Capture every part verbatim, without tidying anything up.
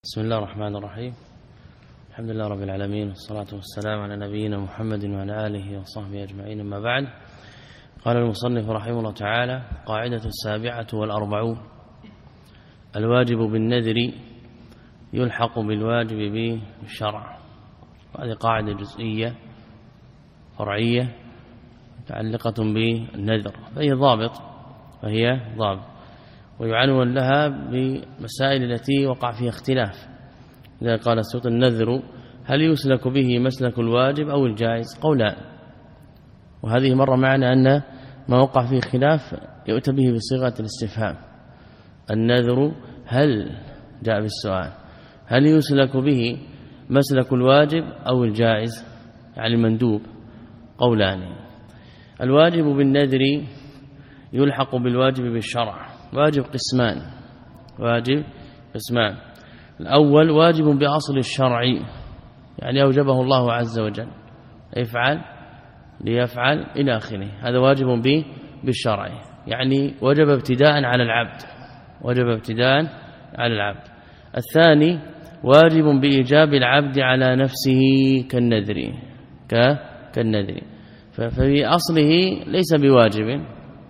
بسم الله الرحمن الرحيم. الحمد لله رب العالمين، والصلاة والسلام على نبينا محمد وعلى آله وصحبه أجمعين. أما بعد، قال المصنف رحمه الله تعالى: قاعدة السابعة والأربعون: الواجب بالنذر يلحق بالواجب بالشرع. هذه قاعدة جزئية فرعية متعلقة بالنذر، فهي ضابط فهي ضابط ويعنون لها بمسائل التي وقع فيها اختلاف. إذا قال السوط: النذر هل يسلك به مسلك الواجب أو الجائز؟ قولان. وهذه مرة معنا أن ما وقع فيه خلاف يؤتى به بصيغة الاستفهام. النذر هل جاء بالسؤال: هل يسلك به مسلك الواجب أو الجائز، يعني المندوب؟ قولان. الواجب بالنذر يلحق بالواجب بالشرع. واجب قسمان واجب قسمان الأول واجب بأصل الشرع، يعني أوجبه الله عز وجل، افعل ليفعل إلى آخره، هذا واجب به بالشرع، يعني وجب ابتداء على العبد وجب ابتداء على العبد. الثاني واجب بإيجاب العبد على نفسه كالنذر كالنذر ففي أصله ليس بواجب،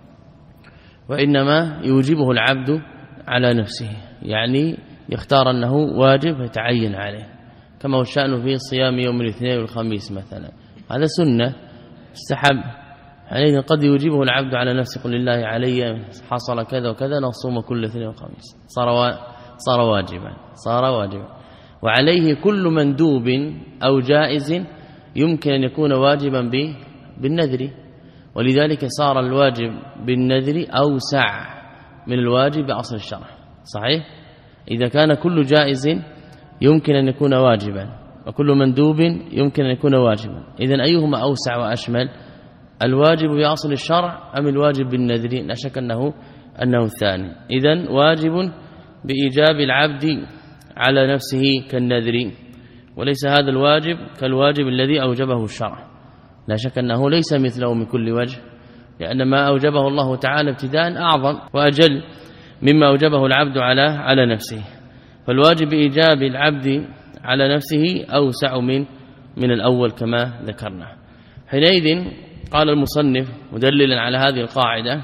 وإنما يوجبه العبد على نفسه، يعني يختار أنه واجب يتعين عليه، كما هو الشأن في صيام يوم الاثنين والخميس مثلا، هذا سنة استحب، يعني قد يوجبه العبد على نفسه: قل لله علي حصل كذا وكذا نصوم كل اثنين وخميس، صار صار واجبا صار واجبا وعليه كل مندوب أو جائز يمكن أن يكون واجبا بالنذر، ولذلك صار الواجب بالنذر أوسع من الواجب بأصل الشرع. صحيح؟ إذا كان كل جائز يمكن أن يكون واجبا وكل مندوب يمكن أن يكون واجبا، إذن أيهما أوسع وأشمل؟ الواجب بأصل الشرع أم الواجب بالنذر؟ لا شك أنه أنه الثاني. إذن واجب بإيجاب العبد على نفسه كالنذر، وليس هذا الواجب كالواجب الذي أوجبه الشرع، لا شك أنه ليس مثله من كل وجه، لأن ما أوجبه الله تعالى ابتداء أعظم وأجل مما أوجبه العبد على على نفسه، فالواجب إيجاب العبد على نفسه أوسع من من الأول كما ذكرنا. حينئذ قال المصنف مدللا على هذه القاعدة: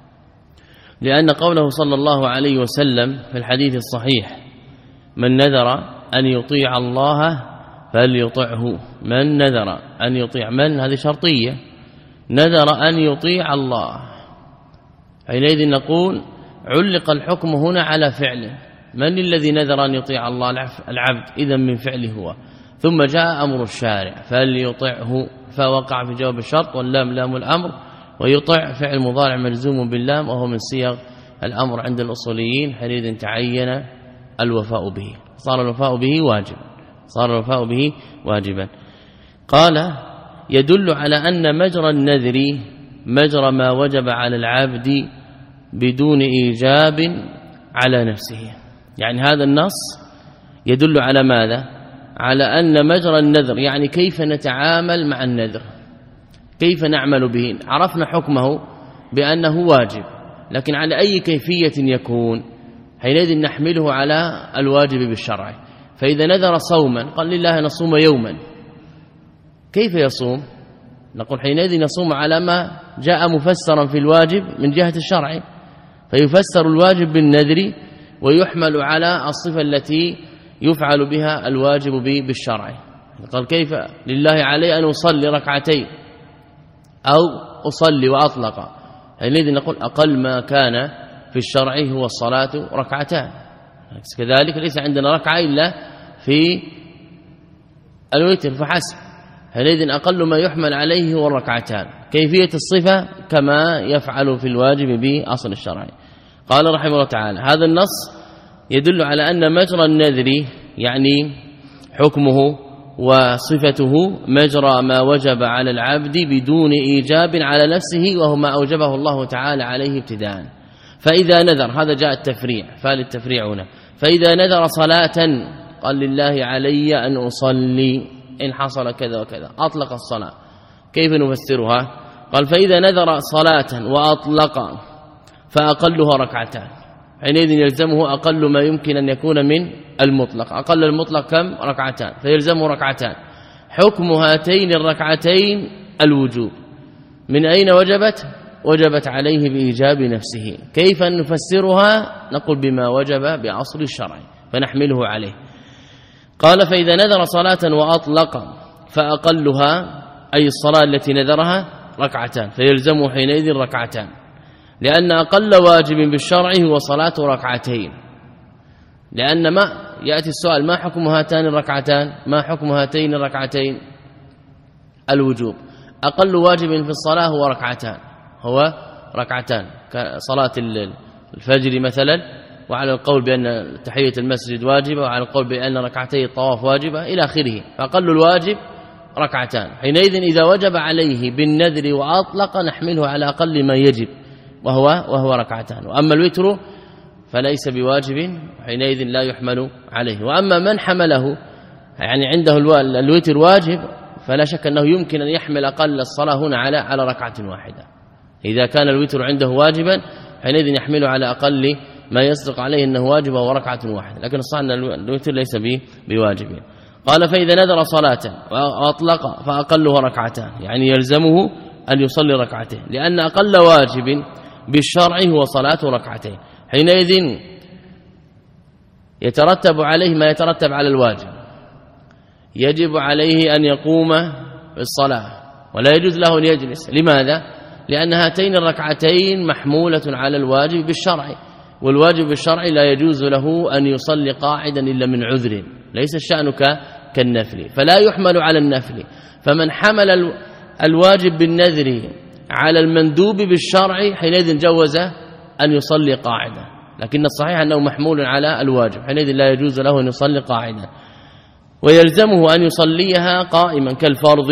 لأن قوله صلى الله عليه وسلم في الحديث الصحيح: من نذر أن يطيع الله فليطعه. من نذر أن يطيع، من هذه شرطية، نذر أن يطيع الله، حينئذ نقول علق الحكم هنا على فعله. من الذي نذر أن يطيع الله؟ العبد، إذا من فعله هو، ثم جاء أمر الشارع فليطعه، فوقع في جواب الشرط، واللام لام الأمر، ويطع فعل مضارع ملزوم باللام وهو من صيغ الأمر عند الأصوليين، حينئذ تعين الوفاء به، صار الوفاء به واجبا صار الوفاء به واجبا. قال: يدل على أن مجرى النذر مجرى ما وجب على العبد بدون إيجاب على نفسه، يعني هذا النص يدل على ماذا؟ على أن مجرى النذر، يعني كيف نتعامل مع النذر، كيف نعمل به. عرفنا حكمه بأنه واجب، لكن على أي كيفية يكون؟ حينئذ نحمله على الواجب بالشرع. فإذا نذر صوما قال: لله نصوم يوما، كيف يصوم؟ نقول حينئذ نصوم على ما جاء مفسرا في الواجب من جهة الشرع، فيفسر الواجب بالنذر ويحمل على الصفة التي يفعل بها الواجب بالشرع. قال: كيف لله علي أن أصلي ركعتين أو أصلي وأطلق، حينئذ نقول أقل ما كان في الشرع هو الصلاة ركعتان، كذلك ليس عندنا ركعة إلا في الوتر فحسب، حينئذ أقل ما يحمل عليه هو الركعتان، كيفية الصفة كما يفعل في الواجب بأصل الشرع. قال رحمه الله تعالى: هذا النص يدل على أن مجرى النذر، يعني حكمه وصفته، مجرى ما وجب على العبد بدون إيجاب على نفسه، وهو ما أوجبه الله تعالى عليه ابتداء. فإذا نذر، هذا جاء التفريع، فالتفريع هنا، فإذا نذر صلاة قال: لله علي أن أصلي إن حصل كذا وكذا، أطلق الصلاة. كيف نفسرها؟ قال: فإذا نذر صلاة وأطلق فأقلها ركعتان، حينئذ يلزمه أقل ما يمكن أن يكون من المطلق. أقل المطلق كم؟ ركعتان، فيلزمه ركعتان. حكم هاتين الركعتين الوجوب. من أين وجبت؟ وجبت عليه بإيجاب نفسه. كيف نفسرها؟ نقول بما وجب بأصل الشرع فنحمله عليه. قال فإذا نذر صلاة وأطلق فأقلها أي الصلاة التي نذرها ركعتان، فيلزمه حينئذ ركعتان، لأن أقل واجب بالشرع هو صلاة ركعتين. لأن ما يأتي السؤال ما حكم هاتان الركعتان؟ ما حكم هاتين الركعتين؟ الوجوب. أقل واجب في الصلاة هو ركعتان، هو ركعتان كصلاة الفجر مثلا، وعلى القول بأن تحية المسجد واجبة، وعلى القول بأن ركعتي الطواف واجبة إلى آخره. فأقل الواجب ركعتان. حينئذ إذا وجب عليه بالنذر وأطلق نحمله على أقل ما يجب وهو وهو ركعتان. وأما الوتر فليس بواجب، حينئذ لا يحمل عليه. وأما من حمله يعني عنده الوتر واجب فلا شك أنه يمكن أن يحمل أقل الصلاة هنا على على ركعة واحدة. إذا كان الوتر عنده واجبا حينئذ يحمله على أقل ما يصدق عليه أنه واجب وهو ركعة واحدة، لكن الصحيح أن الوتر ليس بواجب. قال فإذا نذر صلاة وأطلق فأقلها ركعتان، يعني يلزمه أن يصلي ركعتين، لأن أقل واجب بالشرع هو صلاة ركعتين. حينئذ يترتب عليه ما يترتب على الواجب، يجب عليه أن يقوم بالصلاة ولا يجوز له أن يجلس. لماذا؟ لأن هاتين الركعتين محمولة على الواجب بالشرع، والواجب بالشرع لا يجوز له أن يصلي قاعدا إلا من عذر، ليس الشأن كالنفل، فلا يحمل على النفل. فمن حمل الواجب بالنذر على المندوب بالشرع حينئذ جوز أن يصلي قاعدا، لكن الصحيح أنه محمول على الواجب، حينئذ لا يجوز له أن يصلي قاعدا، ويلزمه أن يصليها قائما كالفرض،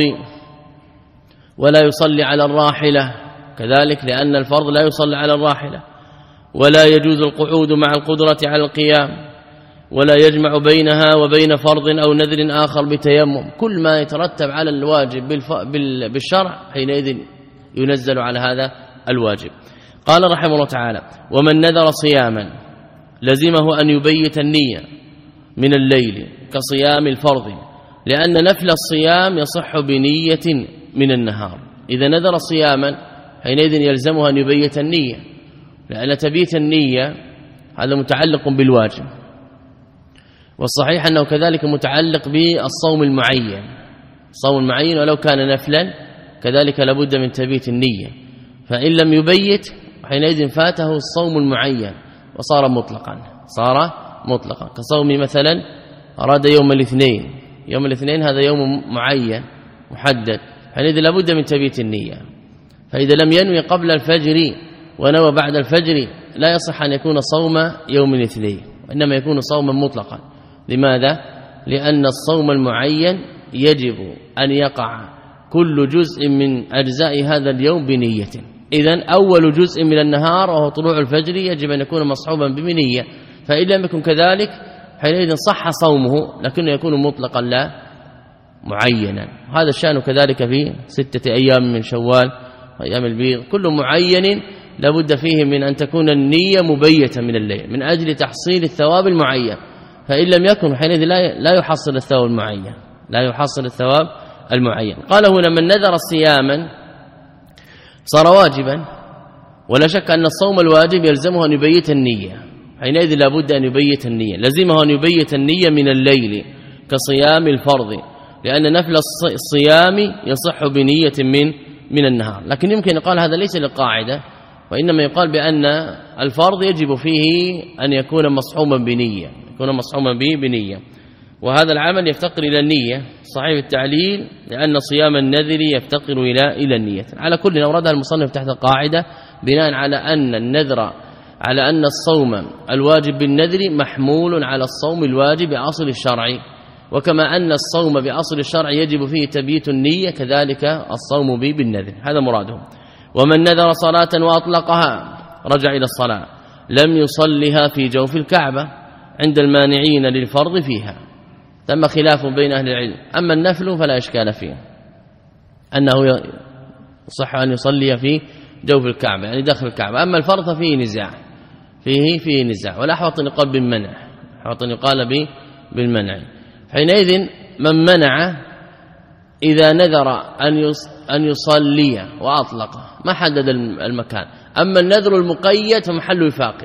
ولا يصلي على الراحلة كذلك، لأن الفرض لا يصلي على الراحلة، ولا يجوز القعود مع القدرة على القيام، ولا يجمع بينها وبين فرض أو نذر آخر بتيمم. كل ما يترتب على الواجب بالشرع حينئذ ينزل على هذا الواجب. قال رحمه الله تعالى: ومن نذر صياما لزمه أن يبيت النية من الليل كصيام الفرض، لأن نفل الصيام يصح بنية من النهار. إذا نذر صياما حينئذ يلزمه أن يبيت النية، لأن تبيت النية هذا متعلق بالواجب، والصحيح أنه كذلك متعلق بالصوم المعين. الصوم المعين ولو كان نفلا كذلك لابد من تبيت النية، فإن لم يبيت حينئذ فاته الصوم المعين وصار مطلقا، صار مطلقا كصوم مثلا أراد يوم الاثنين، يوم الاثنين هذا يوم معين محدد، حينئذ لابد من تبيت النية. فإذا لم ينوي قبل الفجر ونوى بعد الفجر لا يصح أن يكون صوم يوم الاثنين، وإنما يكون صوما مطلقا. لماذا؟ لأن الصوم المعين يجب أن يقع كل جزء من أجزاء هذا اليوم بنية. إذن أول جزء من النهار وهو طلوع الفجر يجب أن يكون مصحوبا بنية، فإن لم يكن كذلك حينئذ صح صومه لكنه يكون مطلقا لا معينا. هذا الشأن كذلك في ستة أيام من شوال وأيام البيض، كل معين لابد فيه من أن تكون النية مبيتة من الليل من أجل تحصيل الثواب المعين، فإن لم يكن حينئذ لا يحصل الثواب المعين، لا يحصل الثواب المعين. قال هنا: من نذر صياما صار واجبا، ولا شك أن الصوم الواجب يلزمه أن يبيت النية، حينئذ لابد أن يبيت النية، لزمه أن يبيت النية من الليل كصيام الفرض، لأن نفل الصيام يصح بنية من من النهار. لكن يمكن يقال هذا ليس للقاعدة، وإنما يقال بأن الفرض يجب فيه أن يكون مصحوبا بنية، يكون مصحوبا به بنية، وهذا العمل يفتقر إلى النية. صحيح التعليل لأن صيام النذر يفتقر إلى إلى النية. على كل أوردها المصنف تحت القاعدة بناء على أن النذر على أن الصوم الواجب بالنذر محمول على الصوم الواجب بأصل الشرع، وكما أن الصوم بأصل الشرع يجب فيه تبييت النية كذلك الصوم به بالنذر، هذا مراده. ومن نذر صلاة وأطلقها رجع إلى الصلاة لم يصلها في جوف الكعبة عند المانعين للفرض فيها. تم خلاف بين أهل العلم. أما النفل فلا إشكال فيه، أنه يصح أن يصلي في جوف الكعبة يعني داخل الكعبة. أما الفرض فيه نزاع فيه فيه نزاع. والأحوط أن يقال بالمنع، أحوط أن يقال بالمنع. حينئذ من منع إذا نذر أن يصلي وأطلقه ما حدد المكان. أما النذر المقيد فمحل وفاق،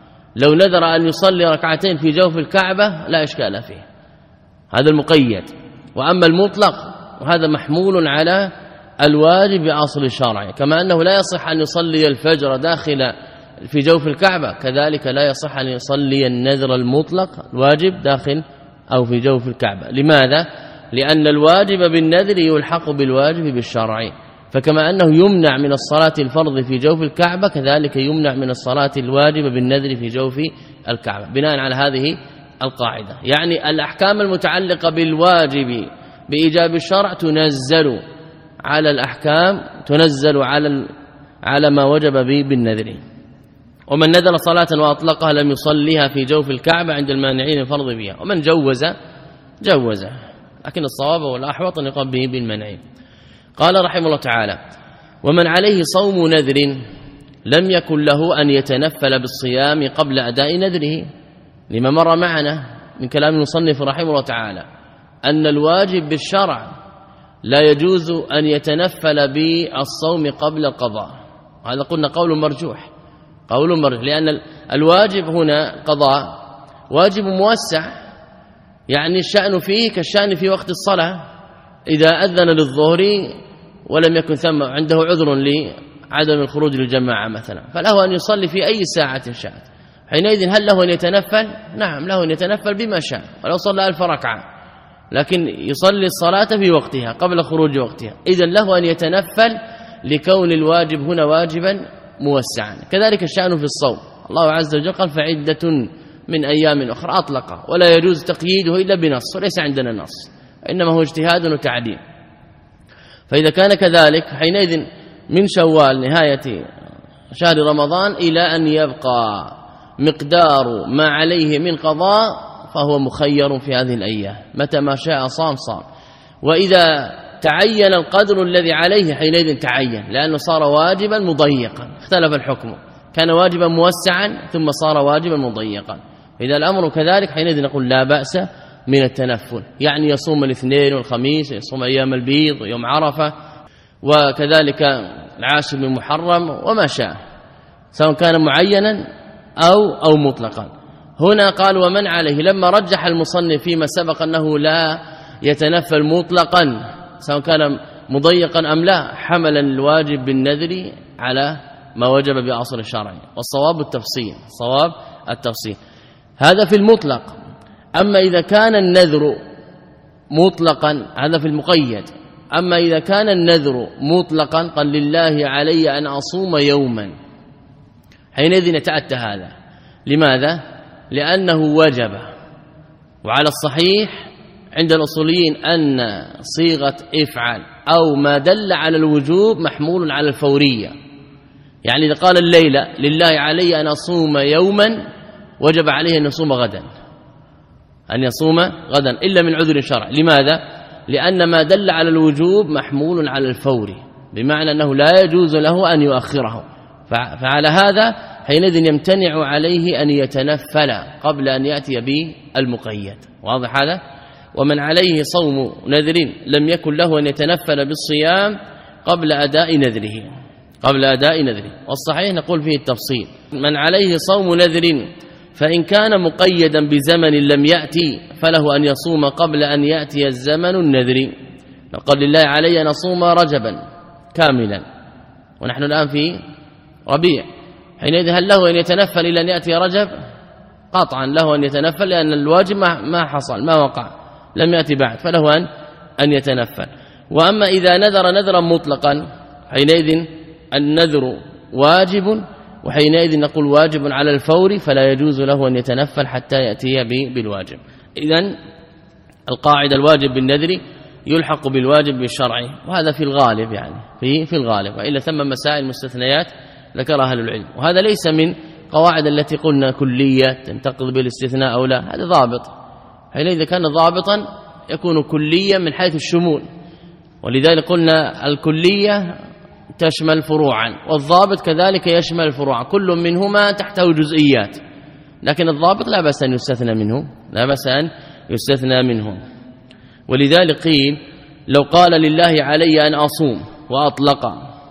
لو نذر أن يصلي ركعتين في جوف الكعبة لا إشكال فيه، هذا المقيد. وأما المطلق وهذا محمول على الواجب بأصل الشرع، كما أنه لا يصح أن يصلي الفجر داخل في جوف الكعبة كذلك لا يصح أن يصلي النذر المطلق الواجب داخل أو في جوف الكعبة. لماذا؟ لأن الواجب بالنذر يلحق بالواجب بالشرع، فكما أنه يمنع من الصلاة الفرض في جوف الكعبة كذلك يمنع من الصلاة الواجب بالنذر في جوف الكعبة، بناء على هذه القاعدة. يعني الأحكام المتعلقة بالواجب بإيجاب الشرع تنزل على الأحكام تنزل على على ما وجب به بالنذر. ومن نذر صلاة وأطلقها لم يصليها في جوف الكعبة عند المانعين الفرض بها، ومن جوز جوز، لكن الصواب والأحوط أن يقال به بالمنع. قال رحمه الله تعالى: ومن عليه صوم نذر لم يكن له أن يتنفل بالصيام قبل أداء نذره، لما مر معنا من كلام المصنف رحمه الله تعالى أن الواجب بالشرع لا يجوز أن يتنفل بالصوم قبل القضاء. هذا قلنا قول مرجوح، قول مرجوح، لأن الواجب هنا قضاء واجب موسع، يعني الشأن فيه كالشأن في وقت الصلاة. إذا أذن للظهر ولم يكن ثم عنده عذر لعدم الخروج للجماعة مثلا فله أن يصلي في أي ساعة شاء، حينئذ هل له أن يتنفل؟ نعم له أن يتنفل بما شاء، ولو صلى ألف ركعة لكن يصلي الصلاة في وقتها قبل خروج وقتها، إذن له أن يتنفل لكون الواجب هنا واجبا موسعا. كذلك الشأن في الصوم، الله عز وجل قال فعدة من أيام أخرى أطلق، ولا يجوز تقييده إلا بنص، وليس عندنا نص، إنما هو اجتهاد وتعديل. فإذا كان كذلك حينئذ من شوال نهاية شهر رمضان إلى أن يبقى مقدار ما عليه من قضاء فهو مخير في هذه الأيام، متى ما شاء صام صام. وإذا تعين القدر الذي عليه حينئذ تعين، لأنه صار واجبا مضيقا، اختلف الحكم، كان واجبا موسعا ثم صار واجبا مضيقا. إذا الأمر كذلك حينئذ نقول لا بأس من التنفل، يعني يصوم الاثنين والخميس، يصوم أيام البيض ويوم عرفة، وكذلك العاشر من محرم وما شاء، سواء كان معينا أو أو مطلقا. هنا قال ومن عليه، لما رجح المصنف فيما سبق أنه لا يتنفل مطلقا سواء كان مضيقا أم لا، حمل الواجب بالنذر على ما وجب بأصل الشرع، والصواب التفصيل، صواب التفصيل هذا في المطلق. أما إذا كان النذر مطلقا هذا في المقيد. أما إذا كان النذر مطلقا قال لله علي أن أصوم يوما، حينئذ يتأتى هذا. لماذا؟ لأنه وجب، وعلى الصحيح عند الأصوليين أن صيغة افعل أو ما دل على الوجوب محمول على الفورية. يعني إذا قال الليلة لله علي أن أصوم يوما وجب عليه أن يصوم غدا، أن يصوم غدا إلا من عذر شرع. لماذا؟ لأن ما دل على الوجوب محمول على الفور، بمعنى أنه لا يجوز له أن يؤخره، فعلى هذا حينئذ يمتنع عليه أن يتنفل قبل أن يأتي بالمقيد. واضح هذا؟ ومن عليه صوم نذر لم يكن له أن يتنفل بالصيام قبل أداء نذره، قبل أداء نذره. والصحيح نقول فيه التفصيل. من عليه صوم نذر فإن كان مقيدا بزمن لم يأتي فله أن يصوم قبل أن يأتي الزمن النذر. قال لله علي أن أصوم رجبا كاملا، ونحن الآن في ربيع، حينئذ هل له أن يتنفل إلى أن يأتي رجب؟ قطعا له أن يتنفل، لأن الواجب ما حصل ما وقع لم يأتي بعد، فله أن أن يتنفل. وأما إذا نذر نذرا مطلقا حينئذ النذر واجب، وحينئذ نقول واجب على الفور، فلا يجوز له أن يتنفل حتى يأتي بالواجب. إذن القاعدة الواجب بالنذر يلحق بالواجب بالشرعي، وهذا في الغالب، يعني في في الغالب، وإلا ثم مسائل مستثنيات ذكرها أهل العلم. وهذا ليس من قواعد التي قلنا كلية تنتقض بالاستثناء أو لا، هذا ضابط، حينئذ إذا كان ضابطا يكون كليا من حيث الشمول. ولذلك قلنا الكلية تشمل فروعا، والضابط كذلك يشمل فروعا، كل منهما تحته جزئيات، لكن الضابط لا بأس أن يستثنى منه، لا بأس أن يستثنى منه. ولذلك قيل لو قال لله علي أن أصوم وأطلق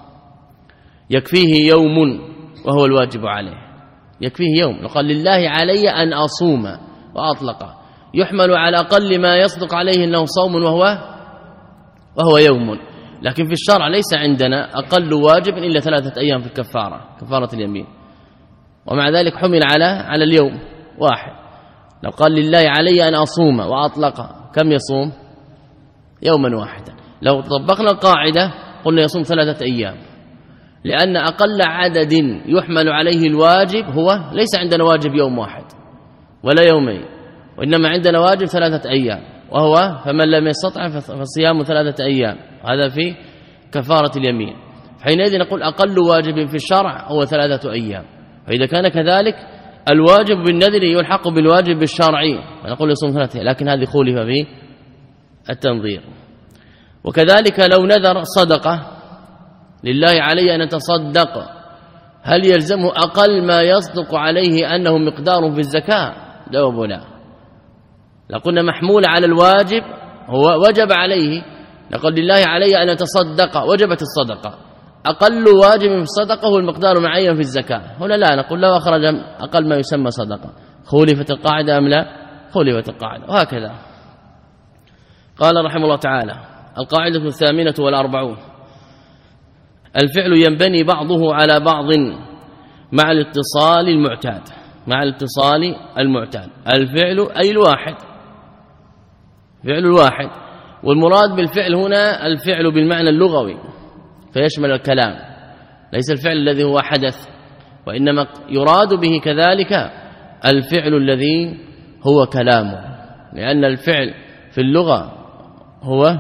يكفيه يوم وهو الواجب عليه، يكفيه يوم. لو قال لله علي أن أصوم وأطلق يحمل على أقل ما يصدق عليه أنه صوم وهو وهو يوم، لكن في الشرع ليس عندنا أقل واجب إلا ثلاثة أيام في الكفارة، كفارة اليمين، ومع ذلك حمل على على اليوم واحد. لو قال لله علي أن أصوم وأطلق كم يصوم؟ يوما واحدا. لو طبقنا القاعدة قلنا يصوم ثلاثة أيام، لأن أقل عدد يحمل عليه الواجب هو ليس عندنا واجب يوم واحد ولا يومين، وإنما عندنا واجب ثلاثة أيام، وهو فمن لم يستطع فصيام ثلاثة أيام، هذا في كفارة اليمين. حينئذ نقول أقل واجب في الشرع هو ثلاثة أيام، فإذا كان كذلك الواجب بالنذر يلحق بالواجب الشرعي، فنقول يصوم ثلاثة أيام، لكن هذه خولف به التنظير. وكذلك لو نذر صدقة لله علي أن أتصدق، هل يلزمه أقل ما يصدق عليه أنه مقدار في الزكاة؟ جواب لا. لقلنا محمول على الواجب هو وجب عليه، لقد لله علي أن أتصدق وجبت الصدقة، أقل واجب في الصدقة هو المقدار معين في الزكاة. هنا لا، نقول لو أخرج أقل ما يسمى صدقة خولفت القاعدة أم لا؟ خولفت القاعدة. وهكذا قال رحمه الله تعالى: القاعدة الثامنة والأربعون: الفعل ينبني بعضه على بعض مع الاتصال المعتاد. مع الاتصال المعتاد، الفعل أي الواحد، فعل الواحد، والمراد بالفعل هنا الفعل بالمعنى اللغوي فيشمل الكلام، ليس الفعل الذي هو حدث، وإنما يراد به كذلك الفعل الذي هو كلامه، لأن الفعل في اللغة هو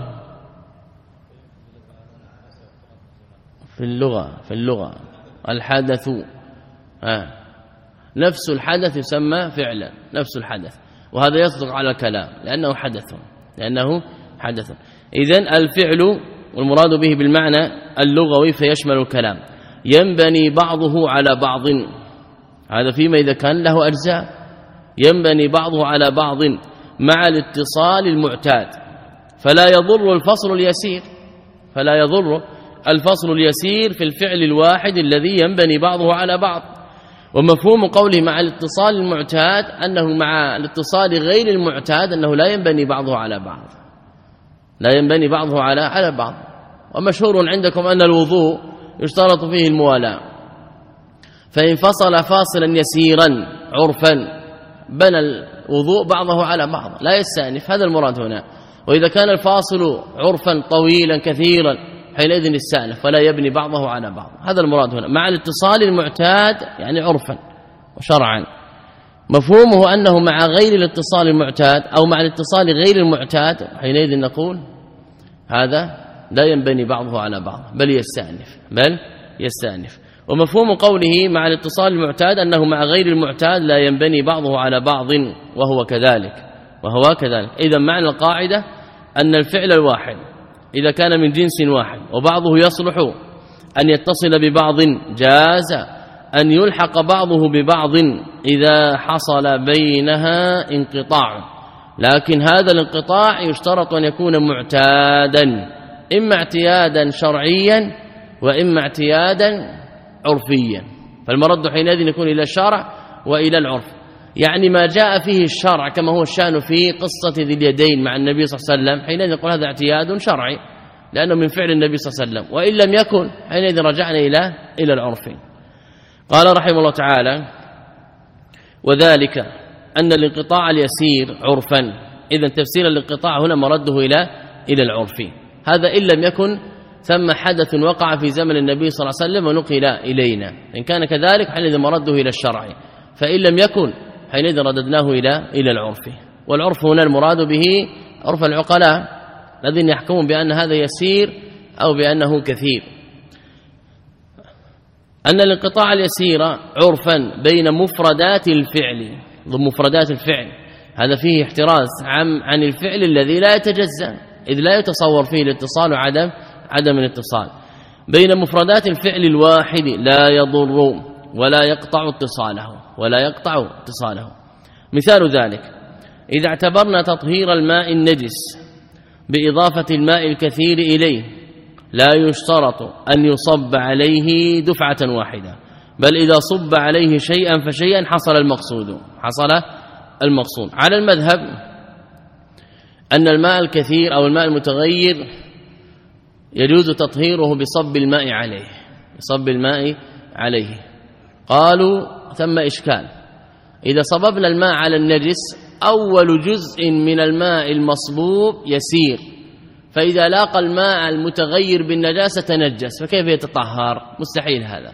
في اللغة في اللغة الحدث، آه. نفس الحدث يسمى فعلا، نفس الحدث، وهذا يصدق على الكلام لأنه حدث، لأنه حدث. إذن الفعل والمراد به بالمعنى اللغوي فيشمل الكلام، ينبني بعضه على بعض، هذا فيما إذا كان له أجزاء، ينبني بعضه على بعض مع الاتصال المعتاد، فلا يضر الفصل اليسير، فلا يضر الفصل اليسير في الفعل الواحد الذي ينبني بعضه على بعض. ومفهوم قوله مع الاتصال المعتاد أنه مع الاتصال غير المعتاد أنه لا ينبني بعضه على بعض، لا ينبني بعضه على على بعض. ومشهور عندكم أن الوضوء يشترط فيه الموالاة، فإن فصل فاصلا يسيرا عرفا بنى الوضوء بعضه على بعض، لا يستأنف، هذا المراد هنا. وإذا كان الفاصل عرفا طويلا كثيرا حينئذ يستأنف ولا يبني بعضه على بعض، هذا المراد هنا مع الاتصال المعتاد، يعني عرفا وشرعا. مفهومه أنه مع غير الاتصال المعتاد أو مع الاتصال غير المعتاد، حينئذ نقول هذا لا ينبني بعضه على بعض بل يستأنف، بل يستأنف. ومفهوم قوله مع الاتصال المعتاد أنه مع غير المعتاد لا ينبني بعضه على بعض وهو كذلك، وهو كذلك. إذا معنى القاعدة أن الفعل الواحد إذا كان من جنس واحد وبعضه يصلح أن يتصل ببعض، جاز أن يلحق بعضه ببعض إذا حصل بينها انقطاع، لكن هذا الانقطاع يشترط أن يكون معتادا، إما اعتيادا شرعيا وإما اعتيادا عرفيا، فالمرد حينئذ يكون إلى الشرع وإلى العرف. يعني ما جاء فيه الشرع كما هو الشأن في قصة ذي اليدين مع النبي صلى الله عليه وسلم، حينئذ نقول هذا اعتياد شرعي لأنه من فعل النبي صلى الله عليه وسلم، وإن لم يكن حينئذ رجعنا إلى إلى العرف. قال رحمه الله تعالى: وذلك أن الانقطاع اليسير عرفا. إذن تفسير الانقطاع هنا مرده إلى إلى العرف، هذا إن لم يكن ثم حدث وقع في زمن النبي صلى الله عليه وسلم ونقل إلينا، إن كان كذلك حينئذ مرده إلى الشرع، فإن لم يكن حينئذ رددناه إلى إلى العرف. والعرف هنا المراد به عرف العقلاء الذين يحكمون بأن هذا يسير أو بأنه كثير. أن الانقطاع اليسير عرفا بين مفردات الفعل، ضمن مفردات الفعل، هذا فيه احتراز عن عن الفعل الذي لا يتجزأ، إذ لا يتصور فيه الاتصال وعدم عدم الاتصال. بين مفردات الفعل الواحد لا يضر ولا يقطع اتصاله ولا يقطع اتصاله. مثال ذلك إذا اعتبرنا تطهير الماء النجس بإضافة الماء الكثير إليه لا يشترط أن يصب عليه دفعة واحدة، بل إذا صب عليه شيئا فشيئا حصل المقصود حصل المقصود. على المذهب أن الماء الكثير أو الماء المتغير يجوز تطهيره بصب الماء عليه بصب الماء عليه. قالوا ثم إشكال، إذا صببنا الماء على النجس أول جزء من الماء المصبوب يسير، فإذا لاقى الماء المتغير بالنجاسة تنجس، فكيف يتطهر؟ مستحيل هذا.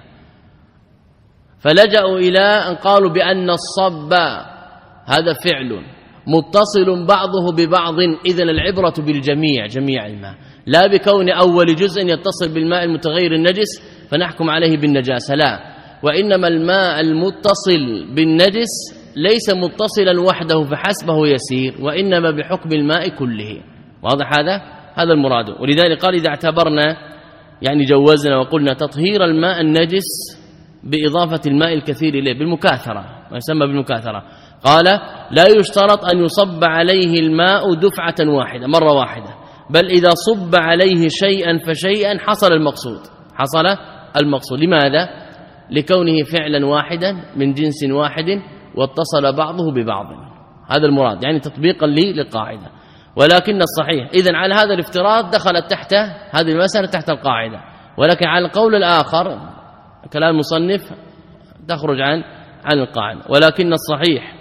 فلجأوا إلى أن قالوا بأن الصب هذا فعل متصل بعضه ببعض، إذن العبرة بالجميع جميع الماء، لا بكون أول جزء يتصل بالماء المتغير النجس فنحكم عليه بالنجاسة، لا، وإنما الماء المتصل بالنجس ليس متصلا وحده فحسبه يسير، وإنما بحكم الماء كله. واضح هذا؟ هذا المراد. ولذلك قال إذا اعتبرنا يعني جوزنا وقلنا تطهير الماء النجس بإضافة الماء الكثير إليه بالمكاثرة، ما يسمى بالمكاثرة، قال لا يشترط أن يصب عليه الماء دفعة واحدة مرة واحدة، بل إذا صب عليه شيئا فشيئا حصل المقصود حصل المقصود. لماذا؟ لكونه فعلا واحدا من جنس واحد واتصل بعضه ببعض، هذا المراد، يعني تطبيقا للقاعدة. ولكن الصحيح إذن على هذا الافتراض دخلت تحت هذه المسألة تحت القاعدة، ولكن على القول الآخر كلام المصنف تخرج عن عن القاعدة. ولكن الصحيح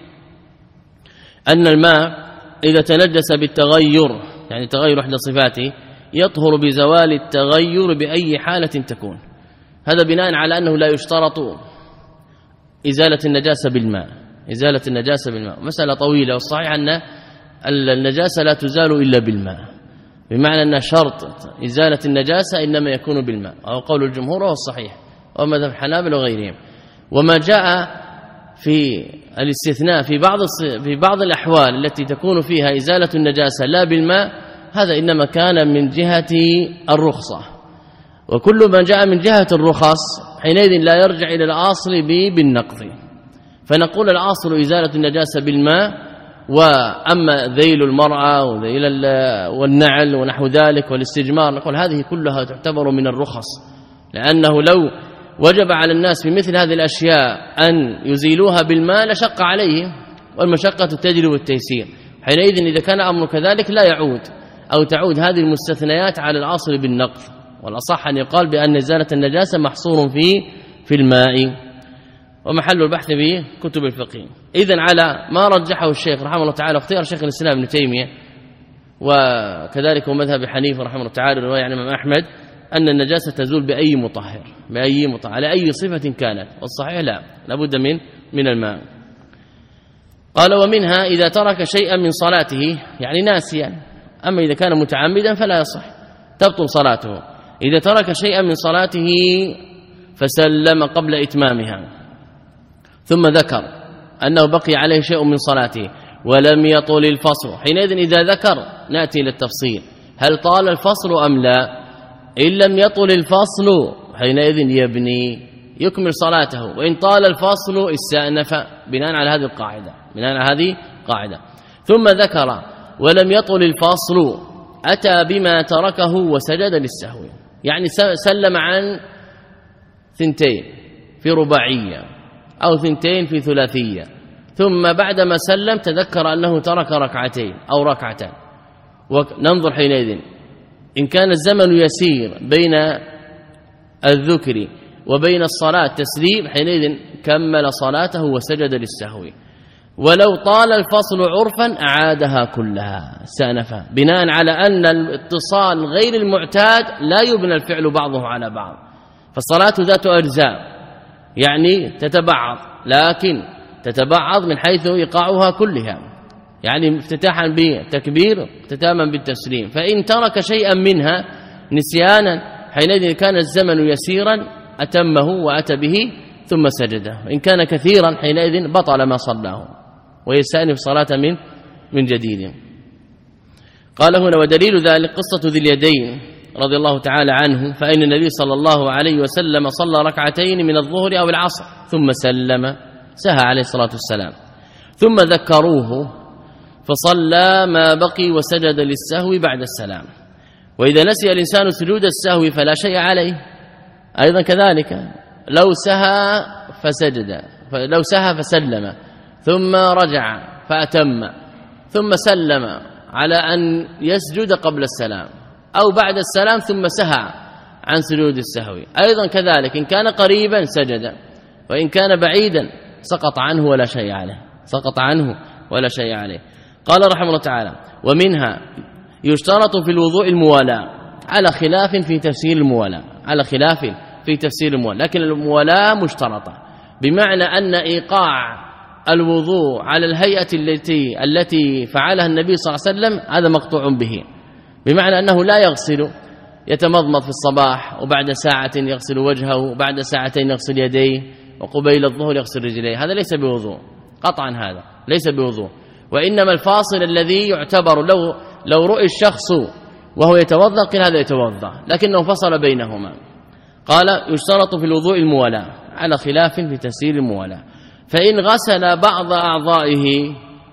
أن الماء إذا تنجس بالتغير، يعني تغير إحدى صفاته، يطهر بزوال التغير بأي حالة تكون. هذا بناء على أنه لا يشترط إزالة النجاسة بالماء إزالة النجاسة بالماء مسألة طويلة، والصحيح أن النجاسة لا تزال إلا بالماء، بمعنى أن شرط إزالة النجاسة إنما يكون بالماء، أو قول الجمهور هو الصحيح ومذهب الحنابلة وغيرهم. وما جاء في الاستثناء في بعض في بعض الأحوال التي تكون فيها إزالة النجاسة لا بالماء، هذا إنما كان من جهة الرخصة، وكل ما جاء من جهة الرخص حينئذ لا يرجع إلى الأصل بالنقض، فنقول الأصل إزالة النجاسة بالماء، وأما ذيل المرأة وذيل والنعل ونحو ذلك والاستجمار نقول هذه كلها تعتبر من الرخص، لأنه لو وجب على الناس في مثل هذه الأشياء أن يزيلوها بالماء لشق عليهم، والمشقة تجلب التيسير. حينئذ إذا كان أمر كذلك لا يعود أو تعود هذه المستثنيات على الأصل بالنقض، والأصح أن يقال بأن إزالة النجاسة محصور في في الماء، ومحل البحث به كتب الفقه. إذن على ما رجحه الشيخ رحمه الله تعالى واختيار شيخ الإسلام ابن تيمية، وكذلك مذهب حنيفة رحمه الله تعالى رواية عن الإمام أحمد، أن النجاسة تزول بأي مطهر بأي مطهر على أي صفة كانت، والصحيح لا لابد من من الماء. قال ومنها إذا ترك شيئا من صلاته يعني ناسيا، أما إذا كان متعمدا فلا يصح تبطل صلاته. إذا ترك شيئا من صلاته فسلم قبل إتمامها ثم ذكر أنه بقي عليه شيء من صلاته ولم يطل الفصل، حينئذ إذا ذكر نأتي للتفصيل، هل طال الفصل أم لا؟ إن لم يطل الفصل حينئذ يبني يكمل صلاته، وإن طال الفصل استأنف بناء على هذه القاعدة بناء على هذه القاعدة. ثم ذكر ولم يطل الفصل أتى بما تركه وسجد للسهو، يعني سلم عن ثنتين في رباعية أو ثنتين في ثلاثية، ثم بعدما سلم تذكر أنه ترك ركعتين أو ركعتين، وننظر حينئذ إن كان الزمن يسير بين الذكر وبين الصلاة تسليم، حينئذ كمل صلاته وسجد للسهو. ولو طال الفصل عرفا أعادها كلها استأنفها، بناء على أن الاتصال غير المعتاد لا يبنى الفعل بعضه على بعض، فالصلاة ذات أجزاء يعني تتبعض، لكن تتبعض من حيث إيقاعها كلها، يعني افتتاحا بالتكبير اختتاما بالتسليم. فإن ترك شيئا منها نسيانا حينئذ كان الزمن يسيرا أتمه وأتى به ثم سجده، وإن كان كثيرا حينئذ بطل ما صلاه ويستأنف صلاة من من جديد. قال هنا ودليل ذلك قصة ذي اليدين رضي الله تعالى عنه فإن النبي صلى الله عليه وسلم صلى ركعتين من الظهر أو العصر ثم سلم، سهى عليه الصلاة والسلام، ثم ذكروه فصلى ما بقي وسجد للسهو بعد السلام. وإذا نسي الإنسان سجود السهو فلا شيء عليه. أيضا كذلك لو سهى فسجد، لو سهى فسلم ثم رجع فأتم ثم سلم على أن يسجد قبل السلام أو بعد السلام ثم سهى عن سجود السهو، أيضا كذلك إن كان قريبا سجد وإن كان بعيدا سقط عنه ولا شيء عليه، سقط عنه ولا شيء عليه. قال رحمه الله تعالى: ومنها يشترط في الوضوء الموالاة، على خلاف في تفسير الموالاة، على خلاف في تفسير الموالاة، لكن الموالاة مشترطة بمعنى أن إيقاع الوضوء على الهيئة التي التي فعلها النبي صلى الله عليه وسلم هذا مقطوع به، بمعنى أنه لا يغسل، يتمضمض في الصباح وبعد ساعة يغسل وجهه وبعد ساعتين يغسل يديه وقبيل الظهر يغسل رجليه، هذا ليس بوضوء قطعا، هذا ليس بوضوء. وإنما الفاصل الذي يعتبر لو لو رؤي الشخص وهو يتوضأ قيل هذا يتوضأ، لكنه فصل بينهما. قال: يشترط في الوضوء الموالاة، على خلاف في تفسير الموالاة. فإن غسل بعض أعضائه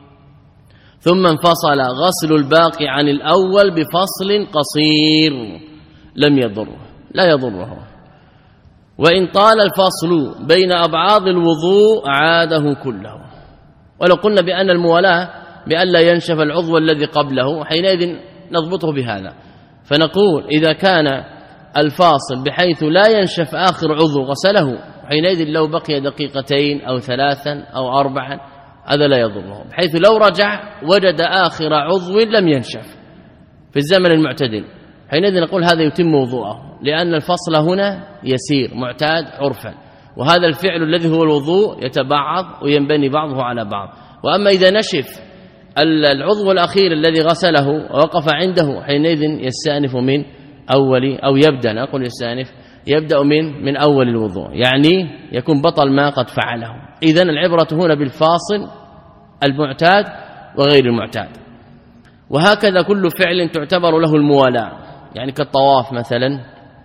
ثم انفصل غسل الباقي عن الأول بفصل قصير لم يضره، لا يضره. وإن طال الفصل بين أبعاض الوضوء عاده كله. ولو قلنا بأن الموالاة بأن لا ينشف العضو الذي قبله حينئذ نضبطه بهذا، فنقول إذا كان الفاصل بحيث لا ينشف آخر عضو غسله، حينئذ لو بقي دقيقتين أو ثلاثا أو أربعا هذا لا يضره، بحيث لو رجع وجد آخر عضو لم ينشف في الزمن المعتدل، حينئذ نقول هذا يتم وضوءه، لأن الفصل هنا يسير معتاد عرفا، وهذا الفعل الذي هو الوضوء يتبعض وينبني بعضه على بعض. وأما إذا نشف العضو الأخير الذي غسله ووقف عنده، حينئذ يستأنف من أول أو يبدأ، نقول يستأنف يبدأ من من أول الوضوء، يعني يكون بطل ما قد فعله. إذن العبرة هنا بالفاصل المعتاد وغير المعتاد. وهكذا كل فعل تعتبر له الموالاة، يعني كالطواف مثلا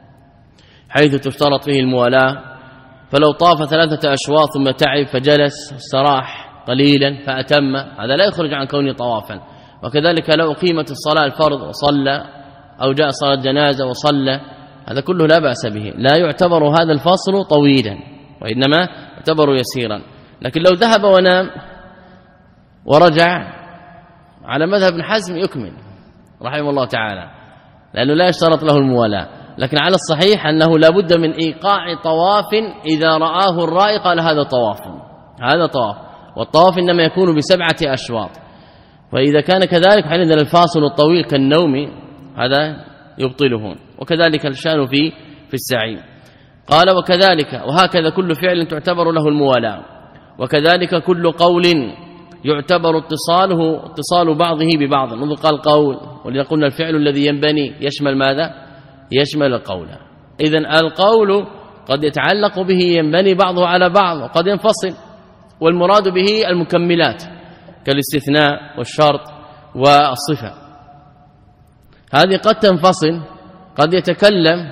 حيث تشترط فيه الموالاة، فلو طاف ثلاثة أشواط ثم تعب فجلس استراح قليلا فأتم، هذا لا يخرج عن كونه طوافا. وكذلك لو قيمت الصلاة الفرض وصلى أو جاء صلاة جنازة وصلى، هذا كله لا بأس به، لا يعتبر هذا الفصل طويلا وإنما يعتبر يسيرا. لكن لو ذهب ونام ورجع على مذهب ابن حزم يكمل رحمه الله تعالى، لأنه لا يشترط له الموالاة. لكن على الصحيح أنه لا بد من إيقاع طواف، إذا رآه الرائي قال هذا طواف، هذا طواف، والطواف إنما يكون بسبعة أشواط. وإذا كان كذلك حينئذ الفاصل الطويل كالنوم هذا يبطله. وكذلك الشأن في في السعي. قال: وكذلك وهكذا كل فعل تعتبر له الموالاة، وكذلك كل قول يعتبر اتصاله اتصال بعضه ببعض. منذ قال قول، ولذا قلنا الفعل الذي ينبني يشمل ماذا؟ يشمل القول. إذن القول قد يتعلق به ينبني بعضه على بعض وقد ينفصل، والمراد به المكملات كالاستثناء والشرط والصفة، هذه قد تنفصل، قد يتكلم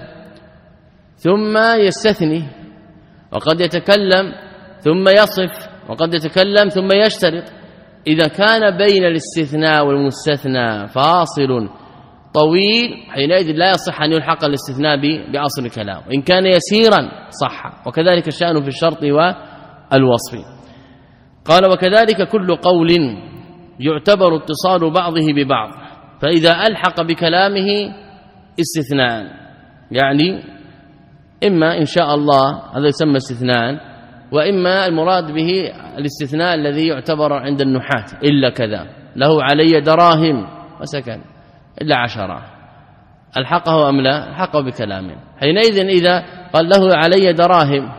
ثم يستثني، وقد يتكلم ثم يصف، وقد يتكلم ثم يشترط. إذا كان بين الاستثناء والمستثنى فاصل طويل حينئذ لا يصح أن يلحق الاستثناء بأصل الكلام، وإن كان يسيرا صح. وكذلك الشأن في الشرط والوصف. قال: وكذلك كل قول يعتبر اتصال بعضه ببعض، فإذا ألحق بكلامه استثناء، يعني إما إن شاء الله هذا يسمى استثناء، وإما المراد به الاستثناء الذي يعتبر عند النحاة إلا كذا، له علي دراهم وسكن إلا عشرة، ألحقه أم لا؟ ألحقه بكلامه. حينئذ إذا قال له علي دراهم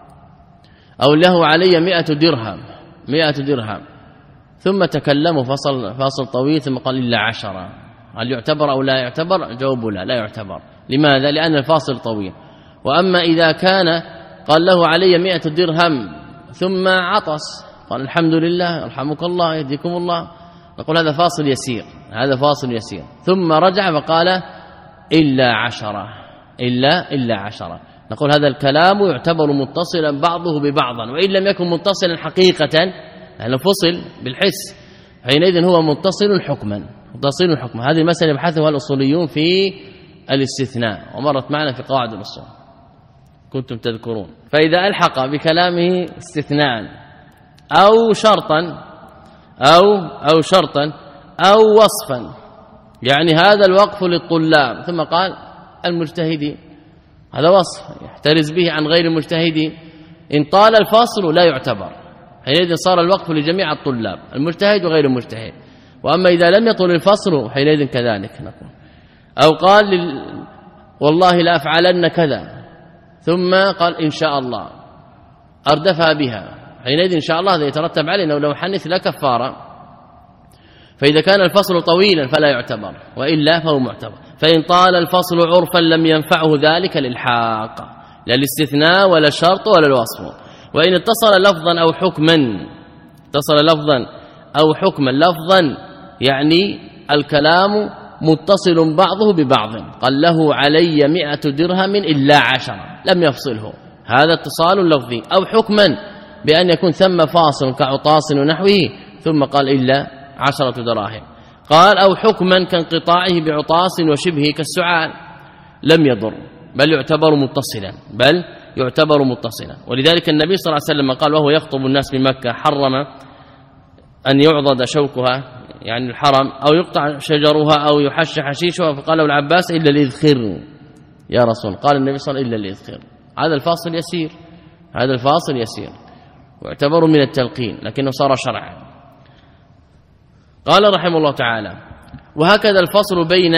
أو له علي مئة درهم مئة درهم ثم تكلموا فصل فاصل طويل ثم قال إلا عشرة، هل يعتبر أو لا يعتبر؟ جواب لا، لا يعتبر. لماذا؟ لأن الفاصل طويل. وأما إذا كان قال له علي مئة درهم ثم عطس قال الحمد لله يرحمك الله يهديكم الله، نقول هذا فاصل يسير، هذا فاصل يسير. ثم رجع فقال إلا عشرة إلا إلا عشرة. نقول هذا الكلام يعتبر متصلا بعضه ببعضا، وإن لم يكن متصلا حقيقة يعني فصل بالحس حينئذ هو متصل حكما متصل حكما. هذه المسألة يبحثها الأصوليون في الاستثناء ومرت معنا في قواعد الأصول كنتم تذكرون. فإذا ألحق بكلامه استثناء أو شرطا أو أو شرطا أو وصفا، يعني هذا الوقف للطلاب ثم قال المجتهدين، هذا وصف يحترز به عن غير المجتهدين. إن طال الفصل لا يعتبر، حينئذ صار الوقف لجميع الطلاب المجتهد وغير المجتهد. وأما إذا لم يطل الفصل حينئذ كذلك نقول. أو قال لل... والله لا أفعلن كذا ثم قال إن شاء الله أردفها بها، حينئذ إن شاء الله هذا يترتب عليه أنه لو حنث لا كفارة. فإذا كان الفصل طويلا فلا يعتبر، وإلا فهو معتبر. فإن طال الفصل عرفا لم ينفعه ذلك الإلحاق، لا الاستثناء ولا الشرط ولا الوصف. وإن اتصل لفظا أو حكما اتصل لفظا أو حكما لفظا يعني الكلام متصل بعضه ببعض، قال له علي مئة درهم إلا عشرة لم يفصله، هذا اتصال لفظي. أو حكما بأن يكون ثم فاصل كعطاس ونحوه ثم قال إلا عشرة دراهم. قال أو حكما كانقطاعه بعطاس وشبهه كالسعال لم يضر، بل يعتبر متصلا بل يعتبر متصلا. ولذلك النبي صلى الله عليه وسلم قال وهو يخطب الناس بمكة حرم أن يعضد شوكها يعني الحرم أو يقطع شجرها أو يحش حشيشها، فقال له العباس إلا الإذخر يا رسول. قال النبي صلى الله عليه وسلم إلا الإذخر. هذا الفاصل يسير هذا الفاصل يسير واعتبره من التلقين لكنه صار شرعا. قال رحمه الله تعالى وهكذا الفصل بين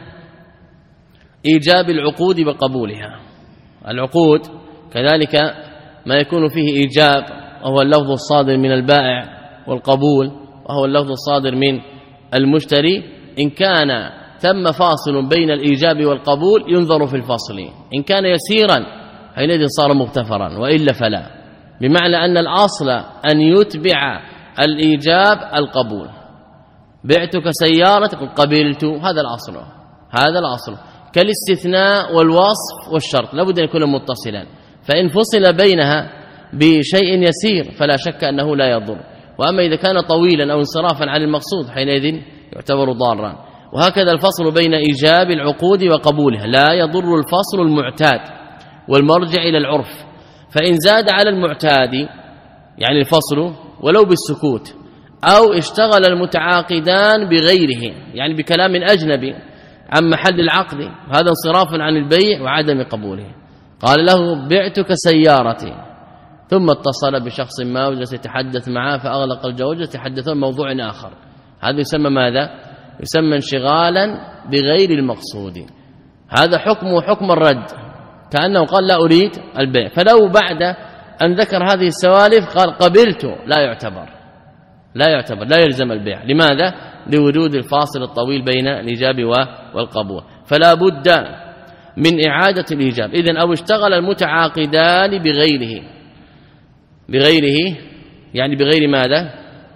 إيجاب العقود وقبولها. العقود كذلك ما يكون فيه إيجاب وهو اللفظ الصادر من البائع، والقبول وهو اللفظ الصادر من المشتري. إن كان ثم فاصل بين الإيجاب والقبول ينظر في الفصل، إن كان يسيرا حينئذ صار مغتفرا وإلا فلا، بمعنى أن الأصل أن يتبع الإيجاب القبول. بعتك سيارة قبلت، هذا الأصل هذا الأصل كالاستثناء والوصف والشرط لابد أن يكون متصلا. فإن فصل بينها بشيء يسير فلا شك أنه لا يضر، وأما إذا كان طويلا أو انصرافا عن المقصود حينئذ يعتبر ضارا. وهكذا الفصل بين إيجاب العقود وقبولها لا يضر الفصل المعتاد والمرجع إلى العرف. فإن زاد على المعتاد يعني الفصل ولو بالسكوت، أو اشتغل المتعاقدان بغيره يعني بكلام أجنبي عن محل العقد، هذا انصراف عن البيع وعدم قبوله. قال له بعتك سيارتي ثم اتصل بشخص ما وجلس يتحدث معه فأغلق الجوجة يتحدثون موضوع آخر، هذا يسمى ماذا؟ يسمى انشغالا بغير المقصود. هذا حكمه حكم الرد، كأنه قال لا أريد البيع. فلو بعد أن ذكر هذه السوالف قال قبلت لا يعتبر لا يعتبر لا يلزم البيع. لماذا؟ لوجود الفاصل الطويل بين الإيجاب والقبول. فلا بد من إعادة الإيجاب. إذن أو اشتغل المتعاقدان بغيره بغيره يعني بغير ماذا؟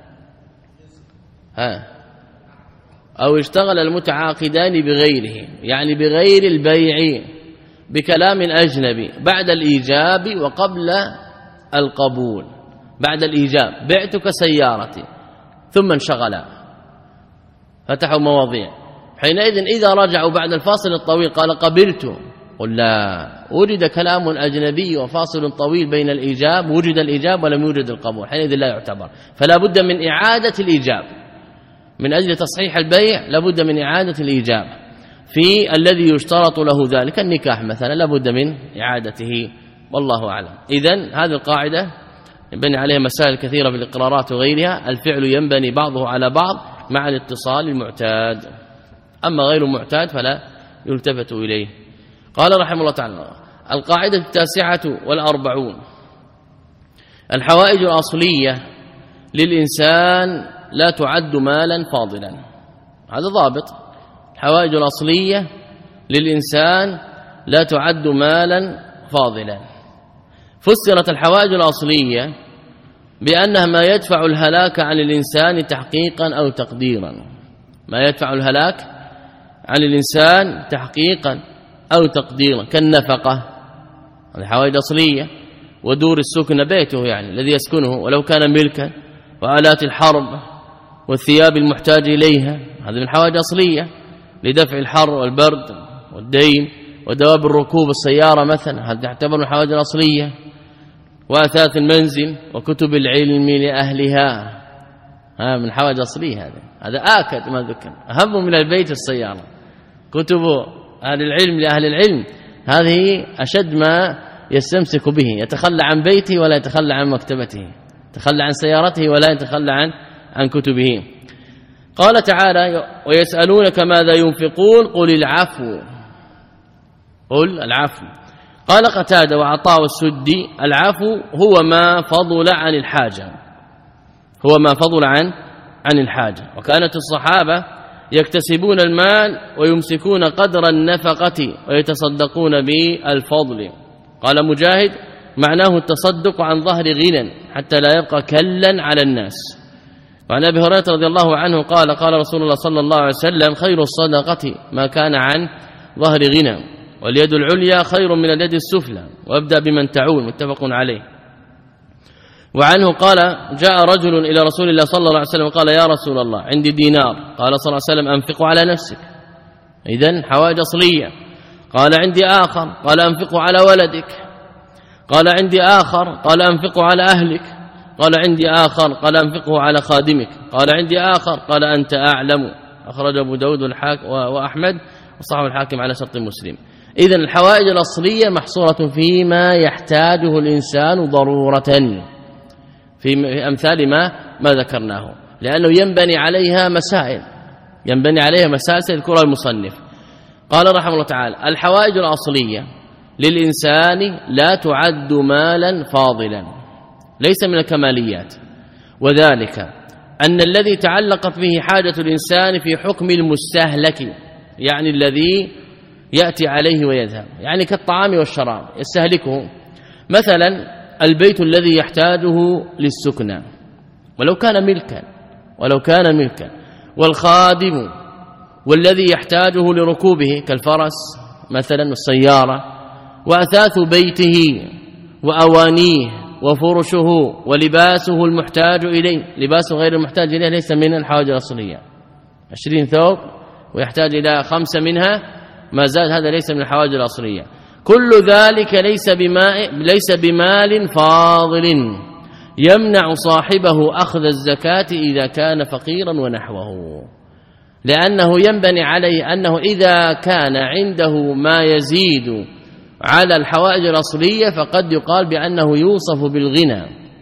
ها أو اشتغل المتعاقدان بغيره يعني بغير البيع بكلام أجنبي بعد الإيجاب وقبل القبول. بعد الإيجاب بعتك سيارتي ثم انشغلا فتحوا مواضيع، حينئذ إذا رجعوا بعد الفاصل الطويل قال قبلت، قل لا، وجد كلام أجنبي وفاصل طويل بين الإيجاب، وجد الإيجاب ولم يوجد القبول، حينئذ لا يعتبر. فلا بد من إعادة الإيجاب من أجل تصحيح البيع، لا بد من إعادة الإيجاب في الذي يشترط له ذلك. النكاح مثلا لا بد من إعادته، والله أعلم. إذن هذه القاعدة ينبني عليها مسائل كثيرة في الإقرارات وغيرها. الفعل ينبني بعضه على بعض مع الاتصال المعتاد، أما غير المعتاد فلا يلتفت إليه. قال رحمه الله تعالى القاعدة التاسعة والأربعون الحوائج الأصلية للإنسان لا تعد مالا فاضلا. هذا ضابط، الحوائج الأصلية للإنسان لا تعد مالا فاضلا. فسرت الحوائج الأصلية بأنها ما يدفع الهلاك عن الإنسان تحقيقا أو تقديرا، ما يدفع الهلاك عن الإنسان تحقيقا أو تقديرا كالنفقة، هذه حوائج أصلية، ودور السكن بيته يعني الذي يسكنه ولو كان ملكا، وآلات الحرب والثياب المحتاج إليها، هذه من حوائج أصلية لدفع الحر والبرد والدين، ودواب الركوب السيارة مثلا، هذا تعتبر من حوائج الأصلية، وأثاث المنزل وكتب العلم لأهلها، ها من حوائج أصلية. هذا هذا آكد ما ذكر، أهم من البيت السيارة، كتب أهل العلم لأهل العلم، هذه أشد ما يستمسك به، يتخلى عن بيته ولا يتخلى عن مكتبته، يتخلى عن سيارته ولا يتخلى عن عن كتبه. قال تعالى: ويسألونك ماذا ينفقون قل العفو، قل العفو. قال قتادة وعطاء السدي: العفو هو ما فضل عن الحاجة، هو ما فضل عن عن الحاجة. وكانت الصحابة يكتسبون المال ويمسكون قدر النفقة ويتصدقون بالفضل. قال مجاهد: معناه التصدق عن ظهر غنى حتى لا يبقى كلا على الناس. وعن أبي هريرة رضي الله عنه قال: قال رسول الله صلى الله عليه وسلم: خير الصدقة ما كان عن ظهر غنى، واليد العليا خير من اليد السفلى، وابدأ بمن تعول. متفق عليه. وعنه قال: جاء رجل إلى رسول الله صلى الله عليه وسلم قال: يا رسول الله عندي دينار. قال صلى الله عليه وسلم: أنفقه على نفسك. إذن حوائج أصلية. قال: عندي آخر. قال: أنفقه على ولدك. قال: عندي آخر. قال: أنفقه على أهلك. قال: عندي آخر. قال: أنفقه على خادمك. قال: عندي آخر. قال: أنت أعلم. أخرج أبو داود وأحمد وصححه الحاكم على شرط مسلم. إذن الحوائج الأصلية محصورة فيما يحتاجه الإنسان ضرورة، في أمثال ما ما ذكرناه، لأنه ينبني عليها مسائل، ينبني عليها مسائل سيذكرها المصنف. قال رحمه الله تعالى: الحوائج الأصلية للإنسان لا تعد مالا فاضلا، ليس من الكماليات، وذلك أن الذي تعلقت به حاجة الإنسان في حكم المستهلك، يعني الذي يأتي عليه ويذهب، يعني كالطعام والشراب يستهلكه. مثلا البيت الذي يحتاجه للسكنى ولو كان ملكا، ولو كان ملكا، والخادم والذي يحتاجه لركوبه كالفرس مثلا والسيارة، وأثاث بيته وأوانيه وفرشه ولباسه المحتاج إليه. لباسه غير المحتاج إليه ليس من الحاجة الأصلية، عشرين ثوب ويحتاج إلى خمسة منها ما زاد، هذا ليس من الحوائج الأصلية. كل ذلك ليس بماء ليس بمال فاضل يمنع صاحبه أخذ الزكاة إذا كان فقيرا ونحوه، لأنه ينبني عليه أنه إذا كان عنده ما يزيد على الحوائج الأصلية فقد يقال بأنه يوصف بالغنى،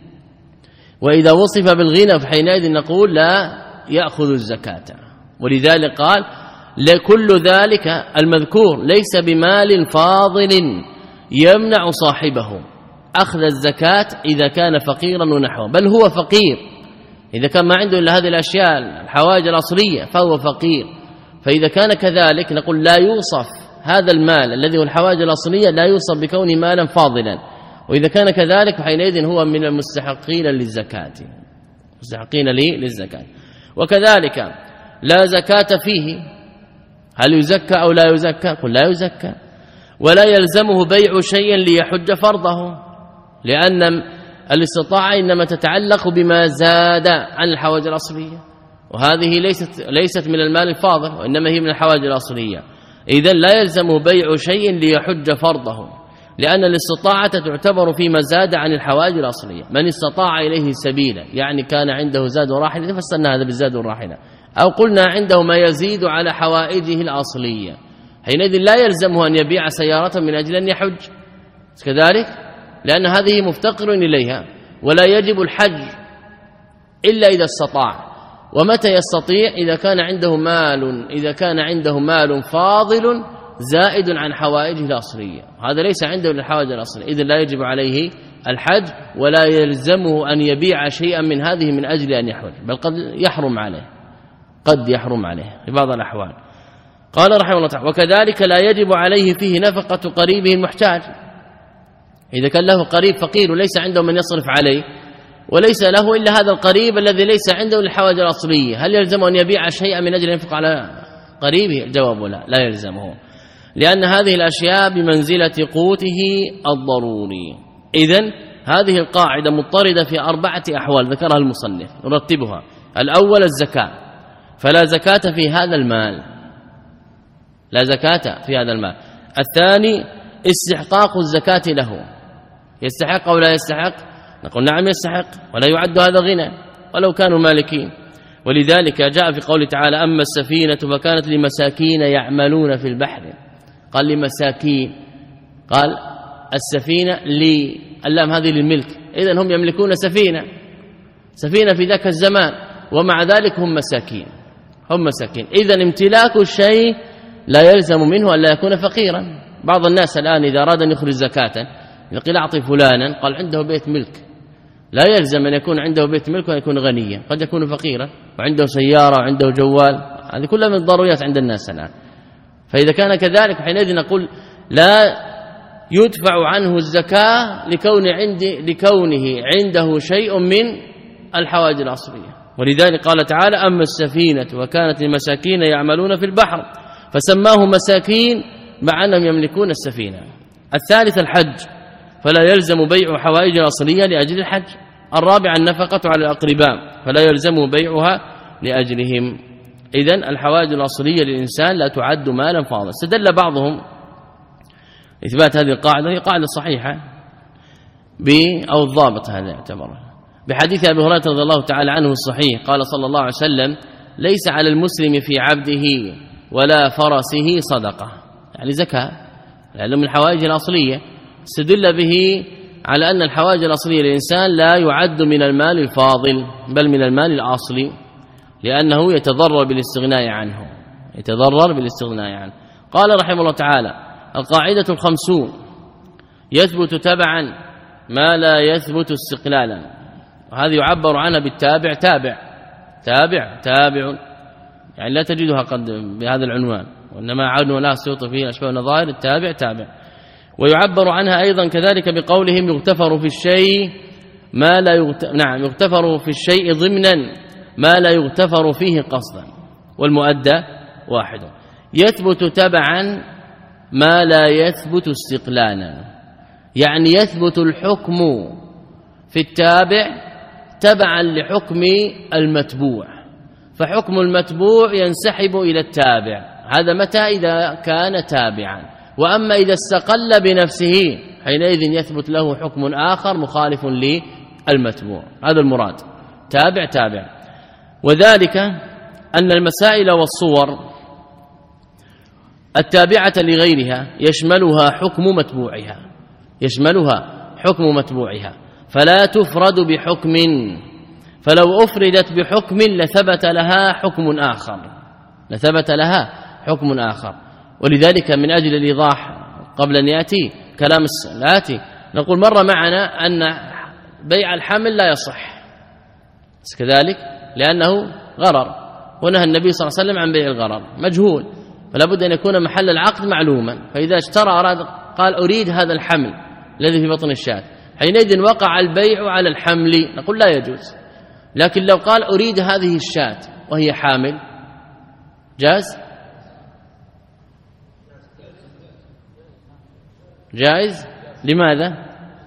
وإذا وصف بالغنى فحينئذ نقول لا يأخذ الزكاة. ولذلك قال: لكل ذلك المذكور ليس بمال فاضل يمنع صاحبه أخذ الزكاة إذا كان فقيرا ونحوه، بل هو فقير إذا كان ما عنده إلا هذه الأشياء الحوائج الأصلية فهو فقير. فإذا كان كذلك نقول لا يوصف هذا المال الذي هو الحوائج الأصلية، لا يوصف بكونه مالا فاضلا، وإذا كان كذلك فحينئذ هو من المستحقين للزكاة، مستحقين للزكاة. وكذلك لا زكاة فيه، هل يزكى أو لا يزكى؟ قل لا يزكى. ولا يلزمه بيع شيء ليحج فرضه، لأن الاستطاعة إنما تتعلق بما زاد عن الحوائج الأصلية، وهذه ليست ليست من المال الفاضل، وإنما هي من الحوائج الأصلية. إذن لا يلزمه بيع شيء ليحج فرضه، لأن الاستطاعة تعتبر فيما زاد عن الحوائج الأصلية. من استطاع إليه سبيلا، يعني كان عنده زاد وراحلة، فسرنا هذا بالزاد والراحلة، أو قلنا عنده ما يزيد على حوائجه الأصلية، حينئذ لا يلزمه أن يبيع سيارة من أجل أن يحج كذلك، لأن هذه مفتقر إليها، ولا يجب الحج إلا إذا استطاع. ومتى يستطيع؟ إذا كان عنده مال إذا كان عنده مال فاضل زائد عن حوائجه الأصلية، هذا ليس عنده الحوائج الأصلية، إذن لا يجب عليه الحج، ولا يلزمه أن يبيع شيئا من هذه من أجل أن يحج، بل قد يحرم عليه قد يحرم عليه في بعض الأحوال. قال رحمه الله تعالى: وكذلك لا يجب عليه فيه نفقة قريبه المحتاج، إذا كان له قريب فقير وليس عنده من يصرف عليه، وليس له إلا هذا القريب الذي ليس عنده الحوائج الأصلية، هل يلزم أن يبيع شيئا من أجل ينفق على قريبه؟ الجواب لا، لا يلزمه، لأن هذه الأشياء بمنزلة قوته الضروري. إذن هذه القاعدة مضطردة في أربعة أحوال ذكرها المصنف نرتبها. الأول الزكاة، فلا زكاة في هذا المال، لا زكاة في هذا المال. الثاني استحقاق الزكاة له، يستحق أو لا يستحق؟ نقول نعم يستحق، ولا يعد هذا غنى ولو كانوا مالكين. ولذلك جاء في قوله تعالى أما السفينة فكانت لمساكين يعملون في البحر، قال لمساكين، قال السفينة لي، اللام هذه للملك، إذن هم يملكون سفينة سفينة في ذاك الزمان، ومع ذلك هم مساكين هم مساكين. إذن امتلاك الشيء لا يلزم منه أن لا يكون فقيرا. بعض الناس الآن إذا أراد أن يخرج زكاة يقول أعطي فلانا، قال عنده بيت ملك، لا يلزم أن يكون عنده بيت ملك وأن يكون غنيا، قد يكون فقيرا وعنده سيارة وعنده جوال، هذه كلها من الضروريات عند الناس الآن. فإذا كان كذلك حينئذ نقول لا يدفع عنه الزكاة لكون عندي لكونه عنده شيء من الحوائج الأصلية. ولذلك قال تعالى أما السفينة وكانت لمساكين يعملون في البحر فسماه مساكين مع أنهم يملكون السفينة. الثالث الحج، فلا يلزم بيع حوائج الأصلية لأجل الحج. الرابع النفقة على الأقرباء، فلا يلزم بيعها لأجلهم. إذن الحوائج الأصلية للإنسان لا تعد مالا فاضلا. استدل بعضهم إثبات هذه القاعدة، هي قاعدة صحيحة ب أو الضابط هذا يعتبر بحديث أبي هريرة رضي الله تعالى عنه الصحيح، قال صلى الله عليه وسلم ليس على المسلم في عبده ولا فرسه صدقة، يعني زكاة، يعني من الحوائج الأصلية. استدل به على أن الحوائج الأصلية للإنسان لا يعد من المال الفاضل بل من المال الأصلي، لأنه يتضرر بالاستغناء عنه يتضرر بالاستغناء عنه. قال رحمه الله تعالى القاعدة الخمسون يثبت تبعا ما لا يثبت استقلالا، وهذه يعبر عنها بالتابع تابع تابع تابع، يعني لا تجدها قد بهذا العنوان، وإنما عاد ولا سيوط فيه الأشباه والنظائر التابع تابع. ويعبر عنها أيضا كذلك بقولهم يغتفر في الشيء ما لا يغت... نعم يغتفر في الشيء ضمنا ما لا يغتفر فيه قصدا، والمؤدى واحد. يثبت تبعا ما لا يثبت استقلالا، يعني يثبت الحكم في التابع تبعا لحكم المتبوع، فحكم المتبوع ينسحب إلى التابع، هذا متى؟ إذا كان تابعا. وأما إذا استقل بنفسه حينئذ يثبت له حكم آخر مخالف للمتبوع، هذا المراد تابع تابع. وذلك أن المسائل والصور التابعة لغيرها يشملها حكم متبوعها يشملها حكم متبوعها فلا تفرد بحكم، فلو أفردت بحكم لثبت لها حكم آخر لثبت لها حكم آخر. ولذلك من أجل الإيضاح قبل أن يأتي كلام الآتي نقول مر معنا أن بيع الحمل لا يصح كذلك لأنه غرر، ونهى النبي صلى الله عليه وسلم عن بيع الغرر مجهول، فلا بد أن يكون محل العقد معلوما. فإذا اشترى أراد قال أريد هذا الحمل الذي في بطن الشاة، حينئذ وقع البيع على الحمل، نقول لا يجوز. لكن لو قال أريد هذه الشاة وهي حامل جاز جائز. لماذا؟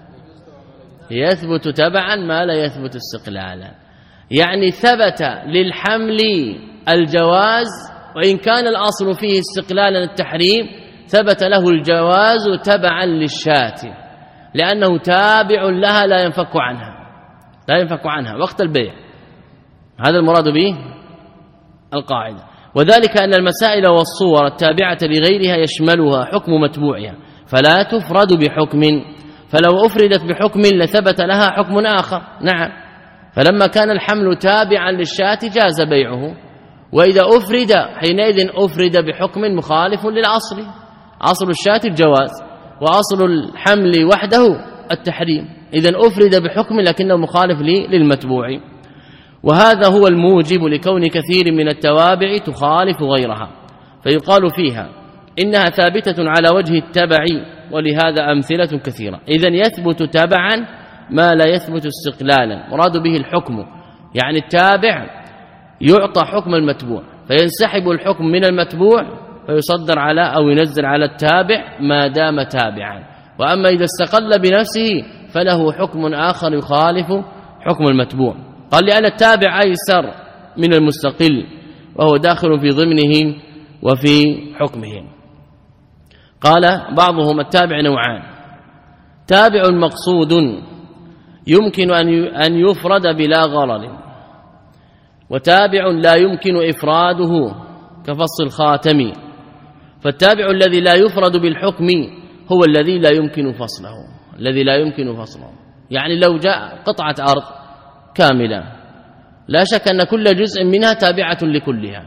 يثبت تبعا ما لا يثبت استقلالا، يعني ثبت للحمل الجواز وإن كان الأصل فيه استقلالا التحريم، ثبت له الجواز تبعا للشاة لأنه تابع لها لا ينفك عنها لا ينفك عنها وقت البيع، هذا المراد به القاعدة. وذلك أن المسائل والصور التابعة لغيرها يشملها حكم متبوعها فلا تفرد بحكم، فلو أفردت بحكم لثبت لها حكم آخر. نعم، فلما كان الحمل تابعا للشاة جاز بيعه، وإذا أفرد حينئذ أفرد بحكم مخالف للأصل، أصل الشاة الجواز وأصل الحمل وحده التحريم، إذن أفرد بحكم لكنه مخالف للمتبوع. وهذا هو الموجب لكون كثير من التوابع تخالف غيرها، فيقال فيها إنها ثابتة على وجه التبع، ولهذا أمثلة كثيرة. إذن يثبت تبعا ما لا يثبت استقلالا، مراد به الحكم، يعني التابع يعطى حكم المتبوع فينسحب الحكم من المتبوع فيصدر على أو ينزل على التابع ما دام تابعا. وأما إذا استقل بنفسه فله حكم آخر يخالف حكم المتبوع. قال لأن التابع أيسر من المستقل وهو داخل في ضمنه وفي حكمه. قال بعضهم التابع نوعان: تابع مقصود يمكن أن يفرد بلا غرض، وتابع لا يمكن إفراده كفص الخاتم. فالتابع الذي لا يفرد بالحكم هو الذي لا يمكن فصله الذي لا يمكن فصله يعني لو جاء قطعة أرض كاملة لا شك أن كل جزء منها تابعة لكلها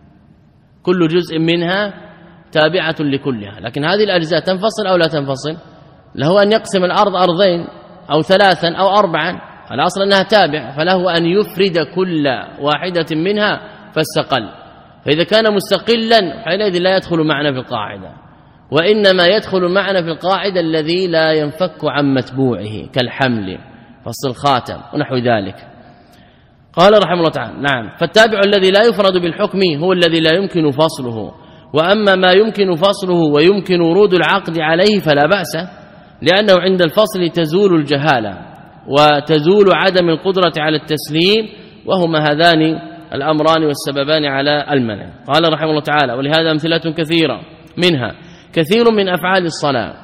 كل جزء منها تابعة لكلها لكن هذه الأجزاء تنفصل أو لا تنفصل؟ له أن يقسم الأرض أرضين أو ثلاثا أو أربعا، الأصل أنها تابع، فله أن يفرد كل واحدة منها فاستقل. فإذا كان مستقلا حينئذ لا يدخل معنا في القاعدة، وإنما يدخل معنا في القاعدة الذي لا ينفك عن متبوعه كالحمل فصل الخاتم ونحو ذلك. قال رحمه الله تعالى: نعم، فالتابع الذي لا يفرد بالحكم هو الذي لا يمكن فصله، وأما ما يمكن فصله ويمكن ورود العقد عليه فلا بأس، لأنه عند الفصل تزول الجهالة وتزول عدم القدرة على التسليم، وهما هذان الأمران والسببان على المنع. قال رحمه الله تعالى: ولهذا أمثلة كثيرة، منها كثير من أفعال الصلاة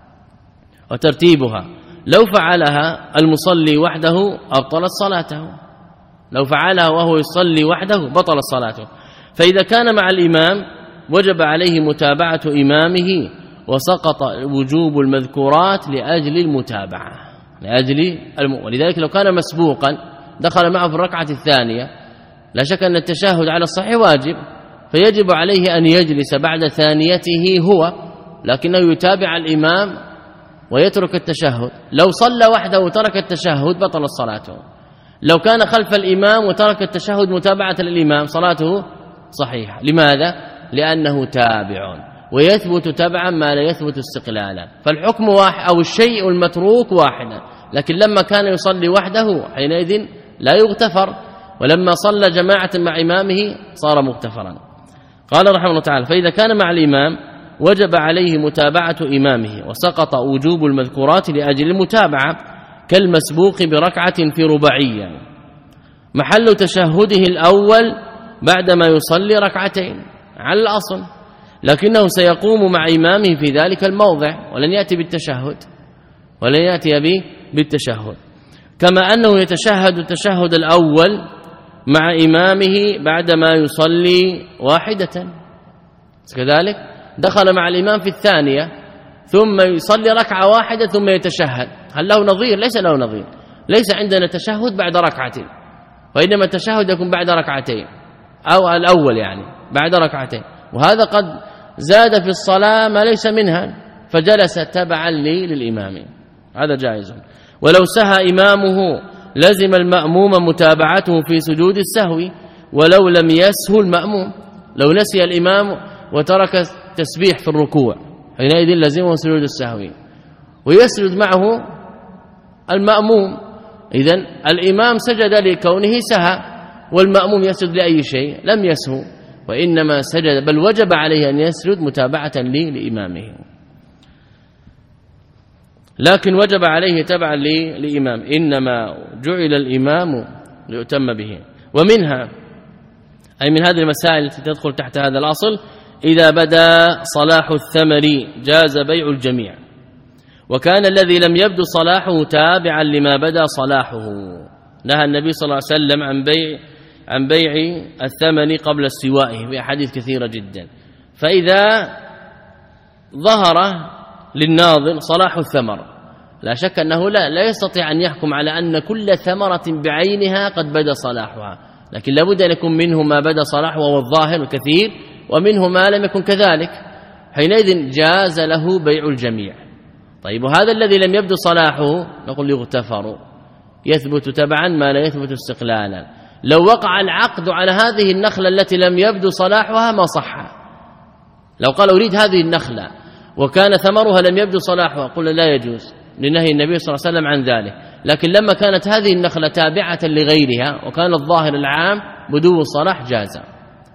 وترتيبها لو فعلها المصلي وحده أبطلت صلاته، لو فعلها وهو يصلي وحده بطلت صلاته. فإذا كان مع الإمام وجب عليه متابعة إمامه، وسقط وجوب المذكورات لأجل المتابعة لأجل الم... ولذلك لو كان مسبوقا دخل معه في الركعة الثانية لا شك أن التشهد على الصحيح واجب، فيجب عليه أن يجلس بعد ثانيته هو، لكنه يتابع الإمام ويترك التشهد. لو صلى وحده وترك التشهد بطل صلاته. لو كان خلف الإمام وترك التشهد متابعة للإمام صلاته صحيحة. لماذا؟ لأنه تابع، ويثبت تبعا ما لا يثبت استقلالا. فالحكم واحد أو الشيء المتروك واحدا، لكن لما كان يصلي وحده حينئذ لا يغتفر، ولما صلى جماعة مع إمامه صار مغتفرا. قال رحمه الله تعالى: فإذا كان مع الإمام وجب عليه متابعة إمامه، وسقط وجوب المذكورات لأجل المتابعة، كالمسبوق بركعة في رباعية محل تشهده الأول بعدما يصلي ركعتين على الأصل، لكنه سيقوم مع إمامه في ذلك الموضع ولن يأتي بالتشهد ولن يأتي به بالتشهد، كما أنه يتشهد التشهد الأول مع إمامه بعدما يصلي واحدة، كذلك دخل مع الإمام في الثانية ثم يصلي ركعة واحدة ثم يتشهد. هل له نظير؟ ليس له نظير. ليس عندنا تشهد بعد ركعة، وإنما التشهد يكون بعد ركعتين أو الأول يعني بعد ركعتين، وهذا قد زاد في الصلاة ما ليس منها فجلس تبعا لي للإمام، هذا جائز. ولو سهى إمامه لزم المأموم متابعته في سجود السهو ولو لم يسهو المأموم. لو نسي الإمام وترك تسبيح في الركوع حينئذ لزمه سجود السهو ويسجد معه المأموم. إذن الإمام سجد لكونه سهى، والمأموم يسجد لأي شيء لم يسهو، وإنما سجد بل وجب عليه أن يسجد متابعة لي لإمامه، لكن وجب عليه تبعا لي لإمام، إنما جعل الإمام ليؤتم به. ومنها أي من هذه المسائل التي تدخل تحت هذا الأصل: إذا بدا صلاح الثمر جاز بيع الجميع، وكان الذي لم يبدو صلاحه تابعا لما بدا صلاحه. نهى النبي صلى الله عليه وسلم عن بيع عن بيع الثمن قبل استوائه في أحاديث كثيرة جدا. فإذا ظهر للناظر صلاح الثمر لا شك أنه لا, لا يستطيع أن يحكم على أن كل ثمرة بعينها قد بدا صلاحها، لكن لابد أن يكون منه ما بدا صلاحه وهو الظاهر الكثير، ومنه ما لم يكن كذلك، حينئذ جاز له بيع الجميع. طيب، وهذا الذي لم يبدو صلاحه نقول يغتفر، يثبت تبعا ما لا يثبت استقلالا. لو وقع العقد على هذه النخلة التي لم يبدو صلاحها ما صح. لو قال أريد هذه النخلة وكان ثمرها لم يبدو صلاحها قلنا لا يجوز لنهي النبي صلى الله عليه وسلم عن ذلك. لكن لما كانت هذه النخلة تابعة لغيرها وكان الظاهر العام بدو الصلاح جاز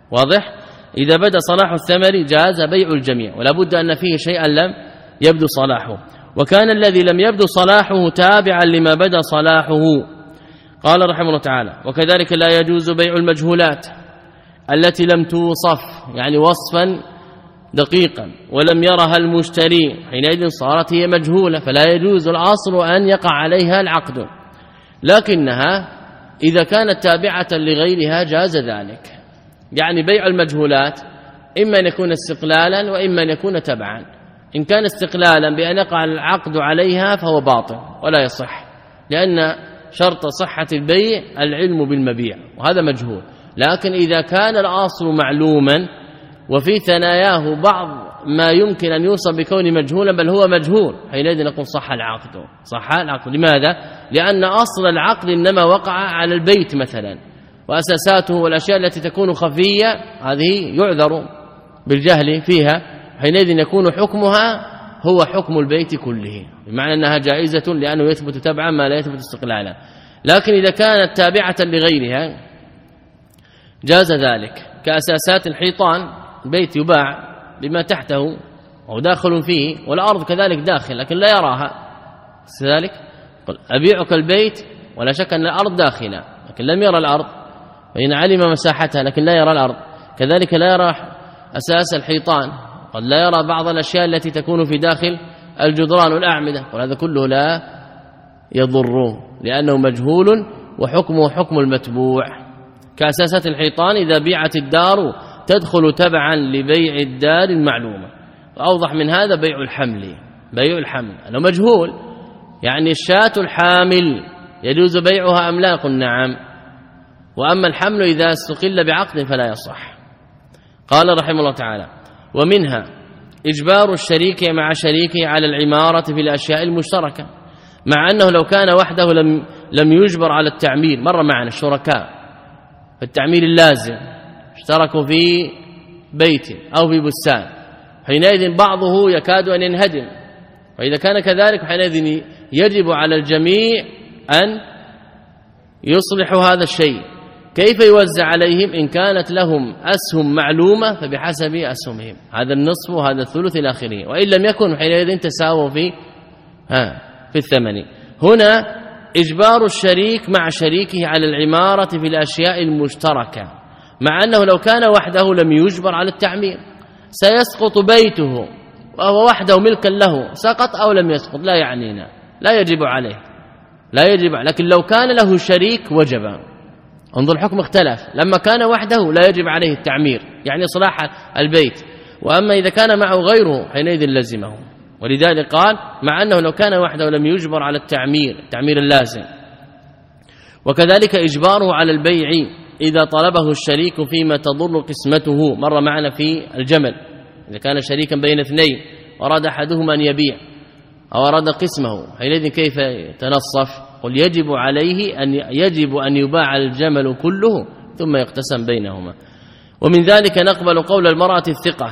واضح؟ إذا بدا صلاح الثمر جاز بيع الجميع ولا بد أن فيه شيئا لم يبدو صلاحه، وكان الذي لم يبدو صلاحه تابعا لما بدا صلاحه. قال رحمه الله تعالى: وكذلك لا يجوز بيع المجهولات التي لم توصف، يعني وصفا دقيقا ولم يرها المشتري، حينئذ صارت هي مجهولة فلا يجوز الأصل أن يقع عليها العقد، لكنها إذا كانت تابعة لغيرها جاز ذلك. يعني بيع المجهولات إما أن يكون استقلالا وإما أن يكون تبعا. إن كان استقلالا بأن يقع العقد عليها فهو باطل ولا يصح، لأن شرط صحة البيع العلم بالمبيع وهذا مجهول. لكن إذا كان الأصل معلوما وفي ثناياه بعض ما يمكن أن يوصف بكون مجهولا بل هو مجهول، حينئذ نقول صح العقد. صح العقد لماذا؟ لأن أصل العقد إنما وقع على البيت مثلا، وأساساته والأشياء التي تكون خفية هذه يعذر بالجهل فيها، حينئذ يكون حكمها هو حكم البيت كله، بمعنى أنها جائزة لأنه يثبت تبعا ما لا يثبت استقلالا. لكن إذا كانت تابعة لغيرها جاز ذلك، كأساسات الحيطان، بيت يباع بما تحته وهو داخل فيه، والأرض كذلك داخل لكن لا يراها، كذلك قل أبيعك البيت ولا شك أن الأرض داخلة لكن لم يرى الأرض، وإن علم مساحتها لكن لا يرى الأرض. كذلك لا يرى أساس الحيطان، قد لا يرى بعض الأشياء التي تكون في داخل الجدران والأعمدة، وهذا كله لا يضره لأنه مجهول وحكمه حكم المتبوع. كأساسات الحيطان إذا بيعت الدار تدخل تبعا لبيع الدار المعلومة. وأوضح من هذا بيع الحمل، بيع الحمل أنه مجهول، يعني الشاة الحامل يجوز بيعها أم لا؟ قل نعم. وأما الحمل إذا استقل بعقد فلا يصح. قال رحمه الله تعالى: ومنها إجبار الشريك مع شريكه على العمارة في الأشياء المشتركة، مع أنه لو كان وحده لم لم يجبر على التعمير. مر معنا الشركاء في التعمير اللازم اشتركوا في بيت أو في بستان، حينئذ بعضه يكاد أن ينهدم، وإذا كان كذلك حينئذ يجب على الجميع أن يصلحوا هذا الشيء. كيف يوزع عليهم؟ إن كانت لهم أسهم معلومة فبحسب أسهمهم، هذا النصف وهذا الثلث إلى آخره، وإن لم يكن حينئذ تساووا في ها في الثمن. هنا إجبار الشريك مع شريكه على العمارة في الأشياء المشتركة، مع أنه لو كان وحده لم يجبر على التعمير، سيسقط بيته وهو وحده ملكا له، سقط أو لم يسقط لا يعنينا، لا يجب عليه، لا يجب. لكن لو كان له شريك وجب. انظر الحكم اختلف، لما كان وحده لا يجب عليه التعمير يعني صلاح البيت، وأما إذا كان معه غيره حينئذ لزمه. ولذلك قال مع أنه لو كان وحده لم يجبر على التعمير التعمير اللازم. وكذلك إجباره على البيع إذا طلبه الشريك فيما تضر قسمته. مر معنا في الجمل، إذا كان شريكا بين اثنين وأراد أحدهما أن يبيع أو أراد قسمه، حينئذ كيف يتنصف؟ قل يجب عليه أن يجب أن يباع الجمل كله ثم يقتسم بينهما. ومن ذلك نقبل قول المرأة الثقة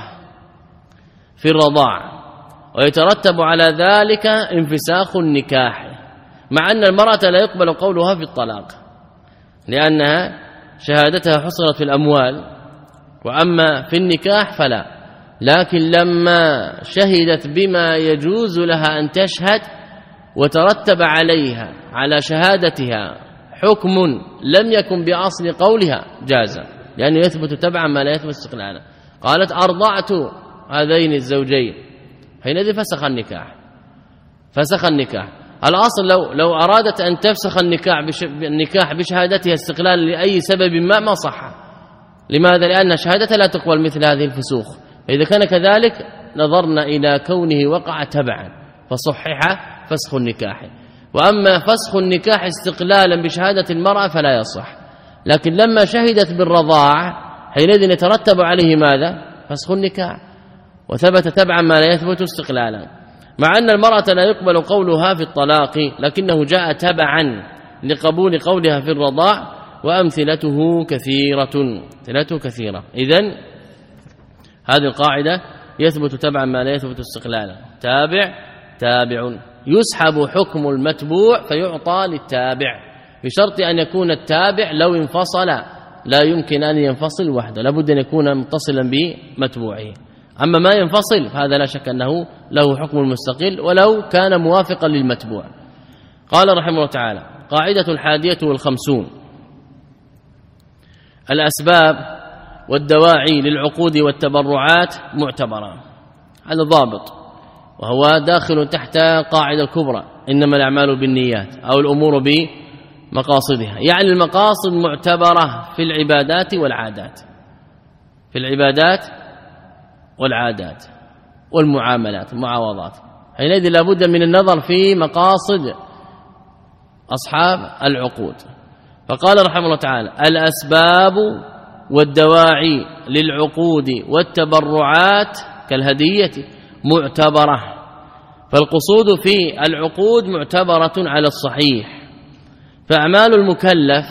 في الرضاع، ويترتب على ذلك انفساخ النكاح، مع أن المرأة لا يقبل قولها في الطلاق لأنها شهادتها حصلت في الأموال، وأما في النكاح فلا. لكن لما شهدت بما يجوز لها أن تشهد وترتب عليها على شهادتها حكم لم يكن بأصل قولها جاز، لأنه يثبت تبعا ما لا يثبت استقلالا. قالت أرضعت هذين الزوجين، حينئذ فسخ النكاح، فسخ النكاح. الأصل لو لو أرادت أن تفسخ النكاح النكاح بشهادتها استقلالا لأي سبب ما ما صح. لماذا؟ لأن شهادتها لا تقبل مثل هذه الفسوخ. فإذا كان كذلك نظرنا إلى كونه وقع تبعا فصحح فسخ النكاح. وأما فسخ النكاح استقلالا بشهادة المرأة فلا يصح. لكن لما شهدت بالرضاع حينئذ يترتب عليه ماذا؟ فسخ النكاح، وثبت تبعا ما لا يثبت استقلالا. مع أن المرأة لا يقبل قولها في الطلاق، لكنه جاء تبعا لقبول قولها في الرضاع، وأمثلته كثيرة أمثلته كثيرة. إذن هذه القاعدة يثبت تبعا ما لا يثبت استقلالا. تابع تابع يسحب حكم المتبوع فيعطى للتابع، بشرط أن يكون التابع لو انفصل لا يمكن أن ينفصل وحده، لابد أن يكون متصلا بمتبوعه. أما ما ينفصل هذا لا شك أنه له حكم المستقل ولو كان موافقا للمتبوع. قال رحمه الله تعالى: قاعدة الحادية والخمسون: الأسباب والدواعي للعقود والتبرعات معتبرة. هذا ضابط، وهو داخل تحت قاعدة الكبرى: إنما الأعمال بالنيات، أو الأمور بمقاصدها، يعني المقاصد معتبرة في العبادات والعادات، في العبادات والعادات والمعاملات المعاوضات. حينئذ لابد من النظر في مقاصد أصحاب العقود. فقال رحمه الله تعالى: الأسباب والدواعي للعقود والتبرعات كالهدية معتبرة. فالقصود في العقود معتبرة على الصحيح، فأعمال المكلف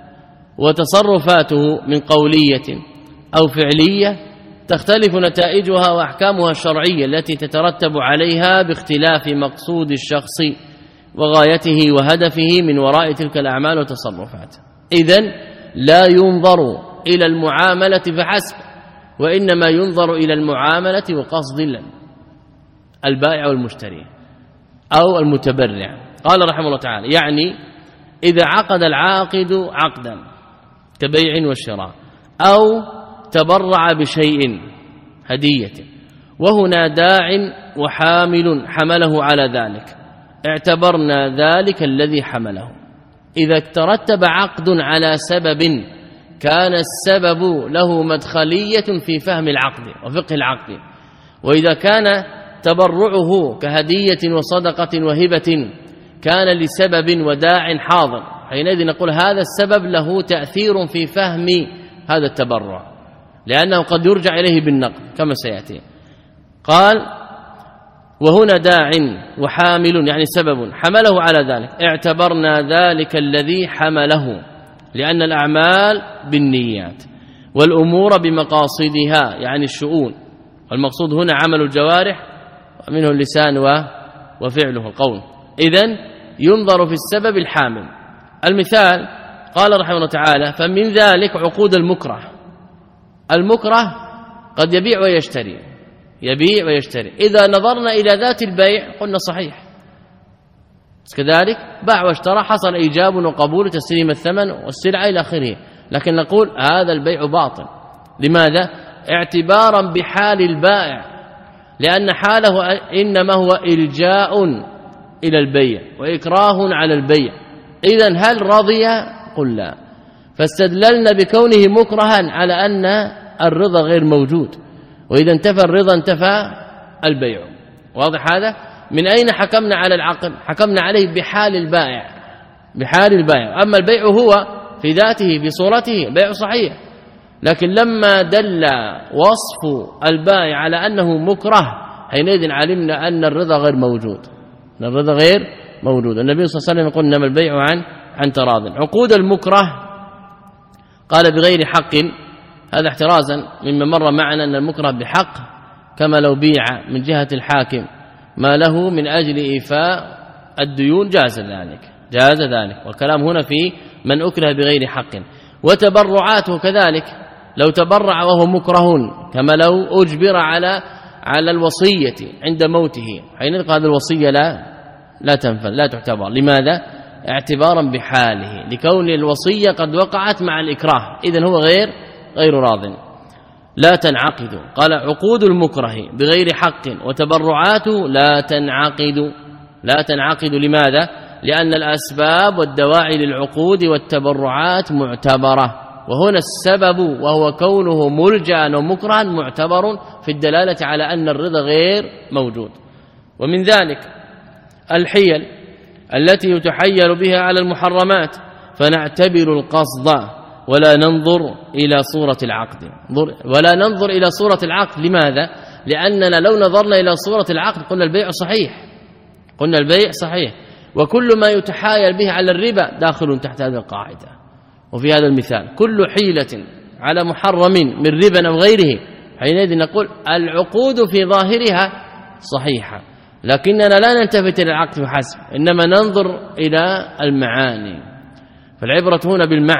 وتصرفاته من قولية أو فعلية تختلف نتائجها وأحكامها الشرعية التي تترتب عليها باختلاف مقصود الشخص وغايته وهدفه من وراء تلك الأعمال والتصرفات. إذن لا ينظر إلى المعاملة فحسب، وإنما ينظر إلى المعاملة وقصد البائع والمشتري أو المتبرع. قال رحمه الله تعالى: يعني إذا عقد العاقد عقدا كبيع وشراء أو تبرع بشيء هدية وهنا داع وحامل حمله على ذلك، اعتبرنا ذلك الذي حمله. إذا ترتب عقد على سبب كان السبب له مدخلية في فهم العقد وفقه العقد، وإذا كان تبرعه كهدية وصدقة وهبة كان لسبب وداع حاضر، حينئذ نقول هذا السبب له تأثير في فهم هذا التبرع، لأنه قد يرجع إليه بالنقد كما سيأتي. قال: وهنا داع وحامل يعني سبب حمله على ذلك، اعتبرنا ذلك الذي حمله، لأن الأعمال بالنيات والأمور بمقاصدها يعني الشؤون، والمقصود هنا عمل الجوارح ومنه اللسان وفعله القول. إذن ينظر في السبب الحامل. المثال: قال رحمه الله تعالى: فمن ذلك عقود المكره. المكره قد يبيع ويشتري، يبيع ويشتري، إذا نظرنا إلى ذات البيع قلنا صحيح، كذلك باع واشترى، حصل إيجاب وقبول تسليم الثمن والسلعة إلى آخره، لكن نقول هذا البيع باطل. لماذا؟ اعتبارا بحال البائع، لأن حاله إنما هو إلجاء إلى البيع وإكراه على البيع. إذن هل رضي؟ قل لا، فاستدللنا بكونه مكرها على أن الرضا غير موجود، وإذا انتفى الرضا انتفى البيع. واضح هذا؟ من أين حكمنا على العقد؟ حكمنا عليه بحال البائع، بحال البائع. أما البيع هو في ذاته بصورته بيع صحيح، لكن لما دل وصف البائع على أنه مكره حينئذ علمنا أن الرضا غير موجود، أن الرضا غير موجود. النبي صلى الله عليه وسلم يقول: إنما البيع عن عن تراض. عقود المكره قال بغير حق، هذا احترازا مما مر معنا أن المكره بحق، كما لو بيع من جهة الحاكم ما له من أجل إيفاء الديون جاز ذلك، جاز ذلك. والكلام هنا في من أكره بغير حق. وتبرعاته كذلك، لو تبرع وهو مكره كما لو أجبر على على الوصية عند موته، حينئذ هذه الوصية لا لا تنفذ، لا تعتبر. لماذا؟ اعتبارا بحاله، لكون الوصية قد وقعت مع الإكراه، إذن هو غير غير راض. لا تنعقد. قال: عقود المكره بغير حق وتبرعاته لا تنعقد، لا تنعقد. لماذا؟ لأن الأسباب والدواعي للعقود والتبرعات معتبرة، وهنا السبب وهو كونه ملجأ ومكرها معتبر في الدلالة على أن الرضا غير موجود. ومن ذلك الحيل التي يتحيل بها على المحرمات، فنعتبر القصد ولا ننظر إلى صورة العقد، ولا ننظر إلى صورة العقد. لماذا؟ لأننا لو نظرنا إلى صورة العقد قلنا البيع صحيح، قلنا البيع صحيح، وكل ما يتحايل به على الربا داخل تحت هذه القاعدة. وفي هذا المثال كل حيلة على محرم من ربا أو غيره، حينئذ نقول العقود في ظاهرها صحيحة، لكننا لا نلتفت إلى العقد فحسب، إنما ننظر إلى المعاني. فالعبرة هنا بالمعنى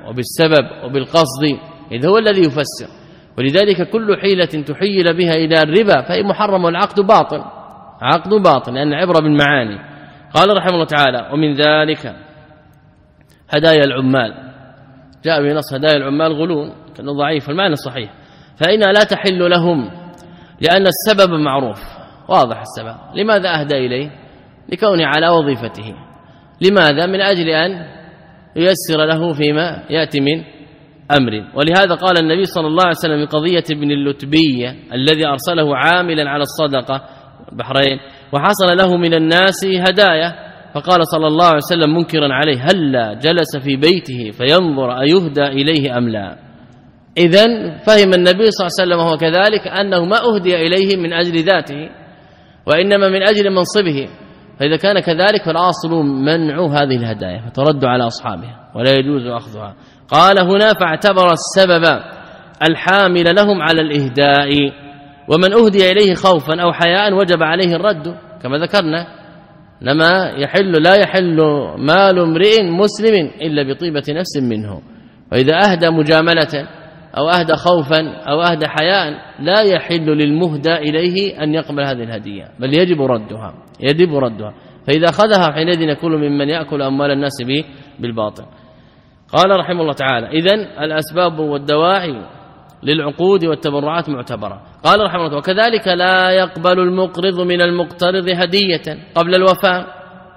وبالسبب وبالقصد، إذ هو الذي يفسر. ولذلك كل حيلة تحيل بها إلى الربا فهي محرم والعقد باطل، عقد باطل لأن العبرة بالمعاني. قال رحمه الله تعالى: ومن ذلك هدايا العمال، جاء بنص هدايا العمال غلون كأنه ضعيف، المعنى صحيح، فإنها لا تحل لهم لأن السبب معروف واضح السبب. لماذا أهدى إليه؟ لكونه على وظيفته. لماذا؟ من أجل أن ييسر له فيما يأتي من أمر. ولهذا قال النبي صلى الله عليه وسلم في قضية ابن اللتبية الذي أرسله عاملا على الصدقة البحرين وحصل له من الناس هدايا، فقال صلى الله عليه وسلم منكرا عليه: هلا جلس في بيته فينظر أيهدى إليه أم لا. إذن فهم النبي صلى الله عليه وسلم وهو كذلك أنه ما أهدي إليه من أجل ذاته وإنما من أجل منصبه، فإذا كان كذلك فالأصل منع هذه الهدايا فترد على أصحابها ولا يجوز أخذها. قال هنا: فاعتبر السبب الحامل لهم على الإهداء، ومن أهدي إليه خوفا أو حياء وجب عليه الرد كما ذكرنا. لما يحل لا يحل مال امرئ مسلم إلا بطيبة نفس منه، وإذا أهدى مجاملة أو أهدى خوفا أو أهدى حياء لا يحل للمهدى إليه أن يقبل هذه الهدية، بل يجب ردها يجب ردها فإذا أخذها حينئذ يكون ممن يأكل أموال الناس به بالباطل. قال رحمه الله تعالى: إذن الأسباب والدواعي للعقود والتبرعات معتبرة. قال رحمه الله: وكذلك لا يقبل المقرض من المقترض هدية قبل الوفاء،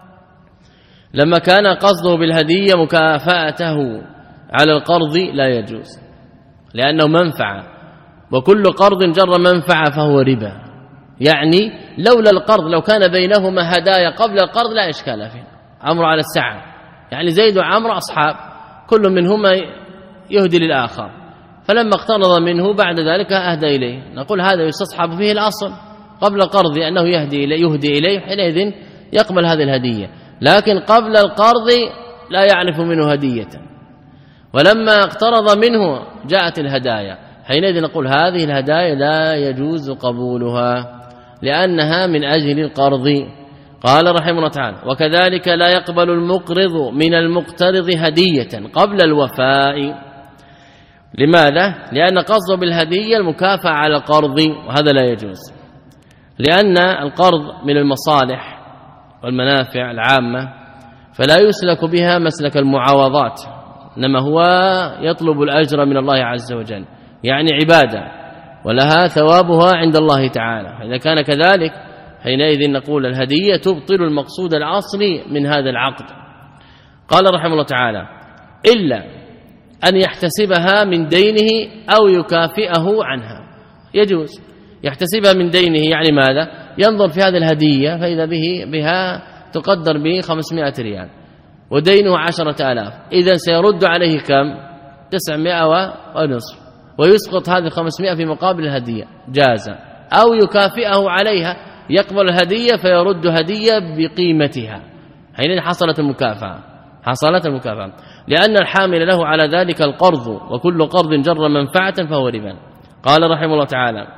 لما كان قصده بالهدية مكافأته على القرض لا يجوز لأنه منفعة، وكل قرض جر منفعة فهو ربا. يعني لولا القرض لو كان بينهما هدايا قبل القرض لا إشكال فيه، أمر على السعة. يعني زيد وعمر أصحاب كل منهما يهدي للآخر، فلما اقترض منه بعد ذلك أهدى إليه، نقول هذا يستصحب فيه الأصل قبل القرض أنه يهدي إليه يهدي إليه حينئذ يقبل هذه الهدية، لكن قبل القرض لا يعرف منه هدية، ولما اقترض منه جاءت الهدايا، حينئذ نقول هذه الهدايا لا يجوز قبولها لأنها من أجل القرض. قال رحمه الله تعالى: وكذلك لا يقبل المقرض من المقترض هدية قبل الوفاء. لماذا؟ لأن قصده بالهدية المكافأة على القرض، وهذا لا يجوز، لأن القرض من المصالح والمنافع العامة فلا يسلك بها مسلك المعاوضات، إنما هو يطلب الأجر من الله عز وجل، يعني عبادة ولها ثوابها عند الله تعالى. إذا كان كذلك حينئذ نقول الهدية تبطل المقصود الأصلي من هذا العقد. قال رحمه الله تعالى: إلا أن يحتسبها من دينه أو يكافئه عنها. يجوز يحتسبها من دينه، يعني ماذا؟ ينظر في هذه الهدية فإذا به بها تقدر به خمسمائة ريال ودينه عشرة آلاف، إذن سيرد عليه كم؟ تسعمائة ونصف، ويسقط هذه خمسمائة في مقابل الهدية، جاز. أو يكافئه عليها، يقبل الهدية فيرد هدية بقيمتها، حينئذ حصلت المكافأة حصلت المكافأة لأن الحامل له على ذلك القرض، وكل قرض جر منفعة فهو ربا. قال رحمه الله تعالى: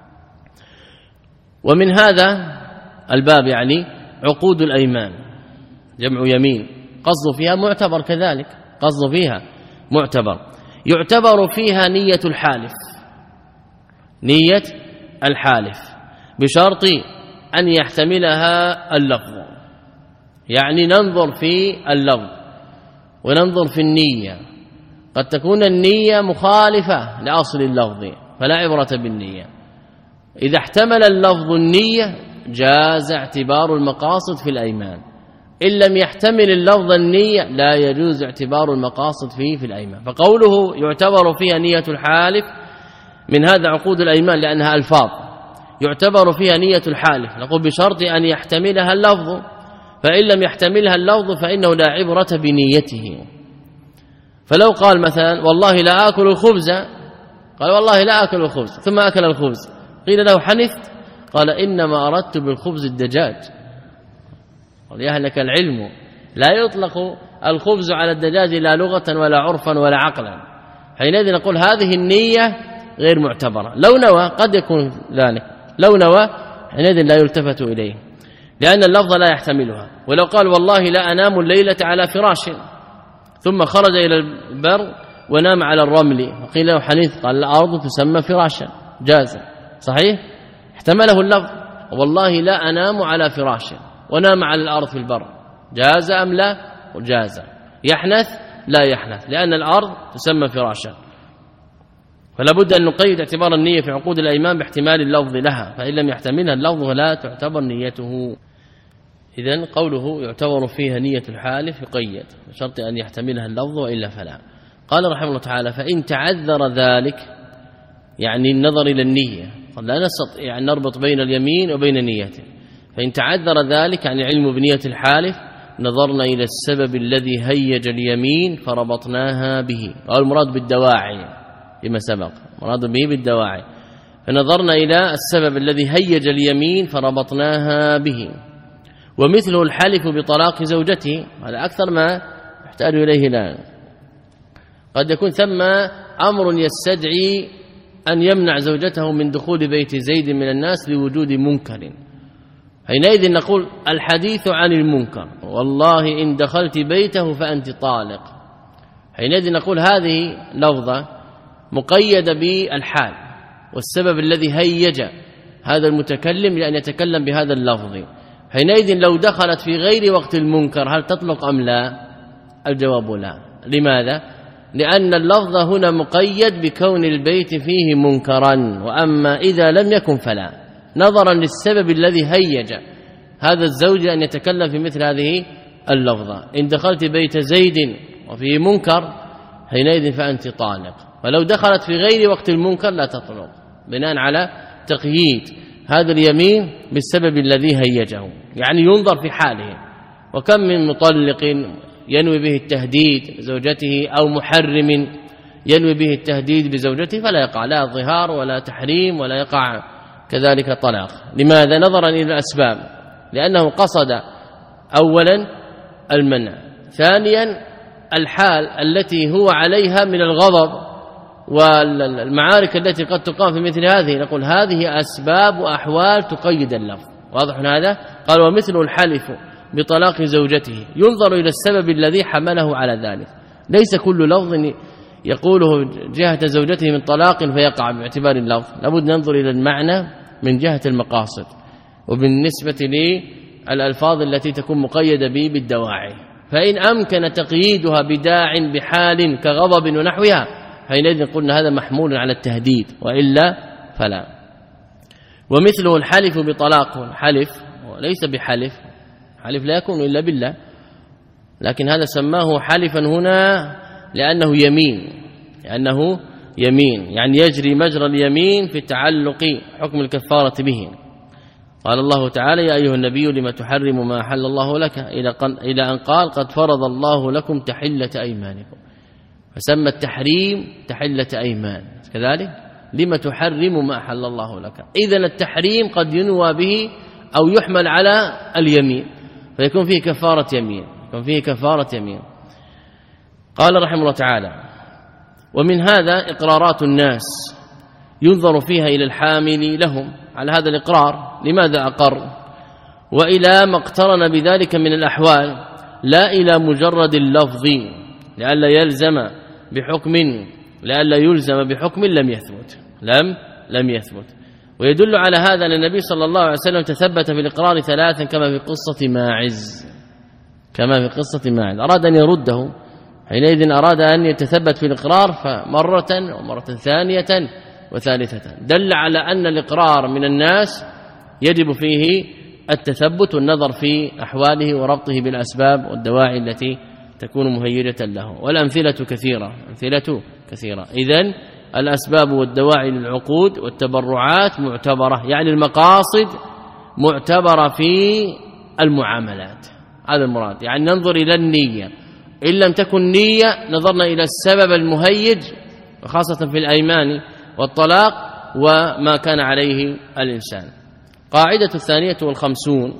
ومن هذا الباب يعني عقود الأيمان، جمع يمين، قصد فيها معتبر، كذلك قصد فيها معتبر، يعتبر فيها نية الحالف نية الحالف بشرط أن يحتملها اللفظ، يعني ننظر في اللفظ وننظر في النية، قد تكون النية مخالفة لأصل اللفظ فلا عبرة بالنية. إذا احتمل اللفظ النية جاز اعتبار المقاصد في الأيمان، إن لم يحتمل اللفظ النية لا يجوز اعتبار المقاصد فيه في الأيمان. فقوله يعتبر فيها نية الحالف من هذا عقود الأيمان لأنها ألفاظ، يعتبر فيها نية الحالف، نقول بشرط أن يحتملها اللفظ، فإن لم يحتملها اللفظ فإنه لا عبرة بنيته. فلو قال مثلا والله لا آكل الخبز، قال والله لا آكل الخبز ثم أكل الخبز، قيل له حنثت، قال إنما أردت بالخبز الدجاج. قال يا أهلك العلم لا يطلق الخبز على الدجاج لا لغة ولا عرفا ولا عقلا، حينئذ نقول هذه النية غير معتبرة. لو نوى قد يكون ذلك، لو نوى حينئذ لا يلتفت إليه لأن اللفظ لا يحتملها. ولو قال والله لا أنام الليلة على فراش ثم خرج إلى البر ونام على الرمل فقيل له حنيث قال الأرض تسمى فراشا جاز صحيح احتمله اللفظ والله لا أنام على فراش ونام على الأرض في البر جاز أم لا جاز يحنث لا يحنث لأن الأرض تسمى فراشا فلا بد أن نقيد اعتبار النية في عقود الأيمان باحتمال اللفظ لها فإن لم يحتملها اللفظ لا تعتبر نيته إذن قوله يعتبر فيها نية الحالف يقيد بشرط أن يحتملها اللفظ وإلا فلا قال رحمه الله تعالى فإن تعذر ذلك يعني النظر إلى النية قد لا نستطيع أن نربط بين اليمين وبين نيته فإن تعذر ذلك عن العلم بنية الحالف نظرنا إلى السبب الذي هيج اليمين فربطناها به والمراد بالدواعي بما سبق مراد به بالدواعي فنظرنا إلى السبب الذي هيج اليمين فربطناها به ومثله الحلف بطلاق زوجته هذا أكثر ما يحتاج إليه الآن قد يكون ثم أمر يستدعي أن يمنع زوجته من دخول بيت زيد من الناس لوجود منكر حينئذ نقول الحديث عن المنكر والله إن دخلت بيته فأنت طالق حينئذ نقول هذه لفظة مقيدة بالحال والسبب الذي هيج هذا المتكلم لأن يتكلم بهذا اللفظ حينئذ لو دخلت في غير وقت المنكر هل تطلق أم لا الجواب لا لماذا لأن اللفظ هنا مقيد بكون البيت فيه منكرا وأما إذا لم يكن فلا نظرا للسبب الذي هيج هذا الزوج أن يتكلم في مثل هذه اللفظة إن دخلت بيت زيد وفيه منكر حينئذ فأنت طالق ولو دخلت في غير وقت المنكر لا تطلق بناء على تقييد هذا اليمين بالسبب الذي هيجه يعني ينظر في حاله وكم من مطلق ينوي به التهديد زوجته أو محرم ينوي به التهديد بزوجته فلا يقع لا ظهار ولا تحريم ولا يقع كذلك طلاق لماذا نظرا إلى الأسباب لأنه قصد أولا المنع ثانيا الحال التي هو عليها من الغضب والمعارك التي قد تقام في مثل هذه نقول هذه أسباب وأحوال تقيد اللفظ واضح هذا قال ومثل الحلف بطلاق زوجته ينظر إلى السبب الذي حمله على ذلك ليس كل لفظ يقوله جهة زوجته من طلاق فيقع باعتبار اللفظ لابد ننظر إلى المعنى من جهة المقاصد وبالنسبة للألفاظ التي تكون مقيدة به بالدواعي فإن أمكن تقييدها بداع بحال كغضب ونحوها حينئذ قلنا هذا محمول على التهديد وإلا فلا ومثله الحلف بطلاق حلف وليس بحلف حلف لا يكون إلا بالله لكن هذا سماه حلفا هنا لأنه يمين لأنه يمين يعني يجري مجرى اليمين في تعلق حكم الكفارة به قال الله تعالى يا أيها النبي لما تحرم ما أحل الله لك إلى أن قال قد فرض الله لكم تحلة أيمانكم فسمى التحريم تحلة أيمان كذلك لما تحرم ما أحل الله لك إذن التحريم قد ينوى به أو يحمل على اليمين فيكون فيه كفارة يمين يكون فيه كفارة يمين قال رحمه الله تعالى ومن هذا إقرارات الناس ينظر فيها إلى الحامل لهم على هذا الإقرار لماذا أقر وإلى ما اقترن بذلك من الأحوال لا إلى مجرد اللفظ لئلا يلزم بحكم لئلا يلزم بحكم لم يثبت لم لم يثبت ويدل على هذا أن النبي صلى الله عليه وسلم تثبت في الإقرار ثلاثا كما في قصة ماعز كما في قصة ماعز أراد أن يرده حينئذ أراد أن يتثبت في الإقرار فمرة ومرة ثانية وثالثة دل على أن الإقرار من الناس يجب فيه التثبت والنظر في أحواله وربطه بالأسباب والدواعي التي تكون مهيجة له والأمثلة كثيرة أمثلة كثيرة إذن الأسباب والدواعي للعقود والتبرعات معتبرة يعني المقاصد معتبرة في المعاملات هذا المراد يعني ننظر إلى النية إن لم تكن نية نظرنا إلى السبب المهيج وخاصة في الأيمان والطلاق وما كان عليه الإنسان قاعدة الثانية والخمسون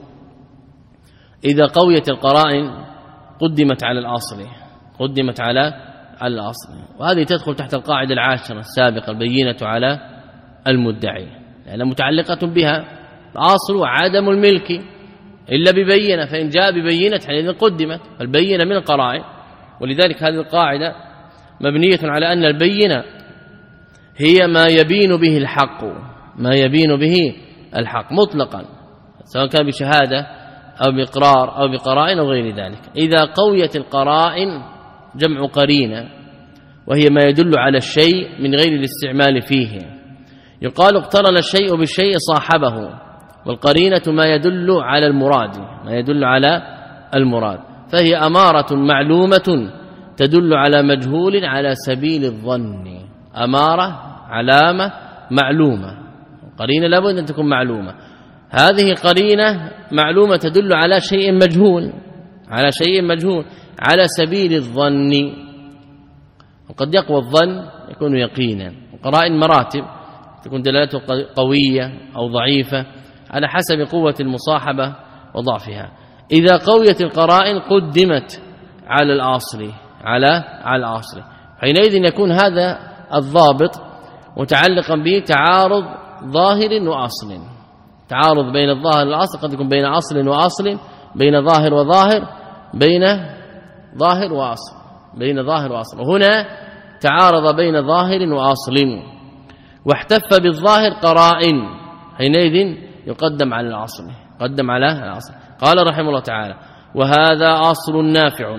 إذا قويت القرائن قدمت على الأصل قدمت على الأصل وهذه تدخل تحت القاعدة العاشرة السابقة البينة على المدعي لأنها متعلقة بها الأصل عدم الملك إلا ببينة فإن جاء ببينة حينئذ قدمت البينة من القرائن ولذلك هذه القاعدة مبنية على أن البينة هي ما يبين به الحق، ما يبين به الحق مطلقا، سواء كان بشهادة أو بإقرار أو بقرائن أو غير ذلك. إذا قويت القرائن جمع قرينة، وهي ما يدل على الشيء من غير الاستعمال فيه. يقال اقترن الشيء بالشيء صاحبه، والقرينة ما يدل على المراد، ما يدل على المراد، فهي أمارة معلومة تدل على مجهول على سبيل الظن. أمارة علامة معلومة، قرينة لابد أن تكون معلومة. هذه قرينة معلومة تدل على شيء مجهول، على شيء مجهول على سبيل الظن. وقد يقوى الظن يكون يقينا، وقرائن مراتب تكون دلالته قوية أو ضعيفة على حسب قوة المصاحبة وضعفها. إذا قويت القرائن قدمت على الأصل، على على الأصل، حينئذ يكون هذا الضابط متعلقا به تعارض ظاهر وأصل. تعارض بين الظاهر والأصل قد يكون بين أصل وأصل، بين ظاهر وظاهر، بين ظاهر وأصل، بين ظاهر وأصل. وهنا تعارض بين ظاهر وأصل، واحتف بالظاهر قرائن، حينئذ يقدم على الأصل، قدم على الأصل. قال رحمه الله تعالى: وهذا أصل نافع،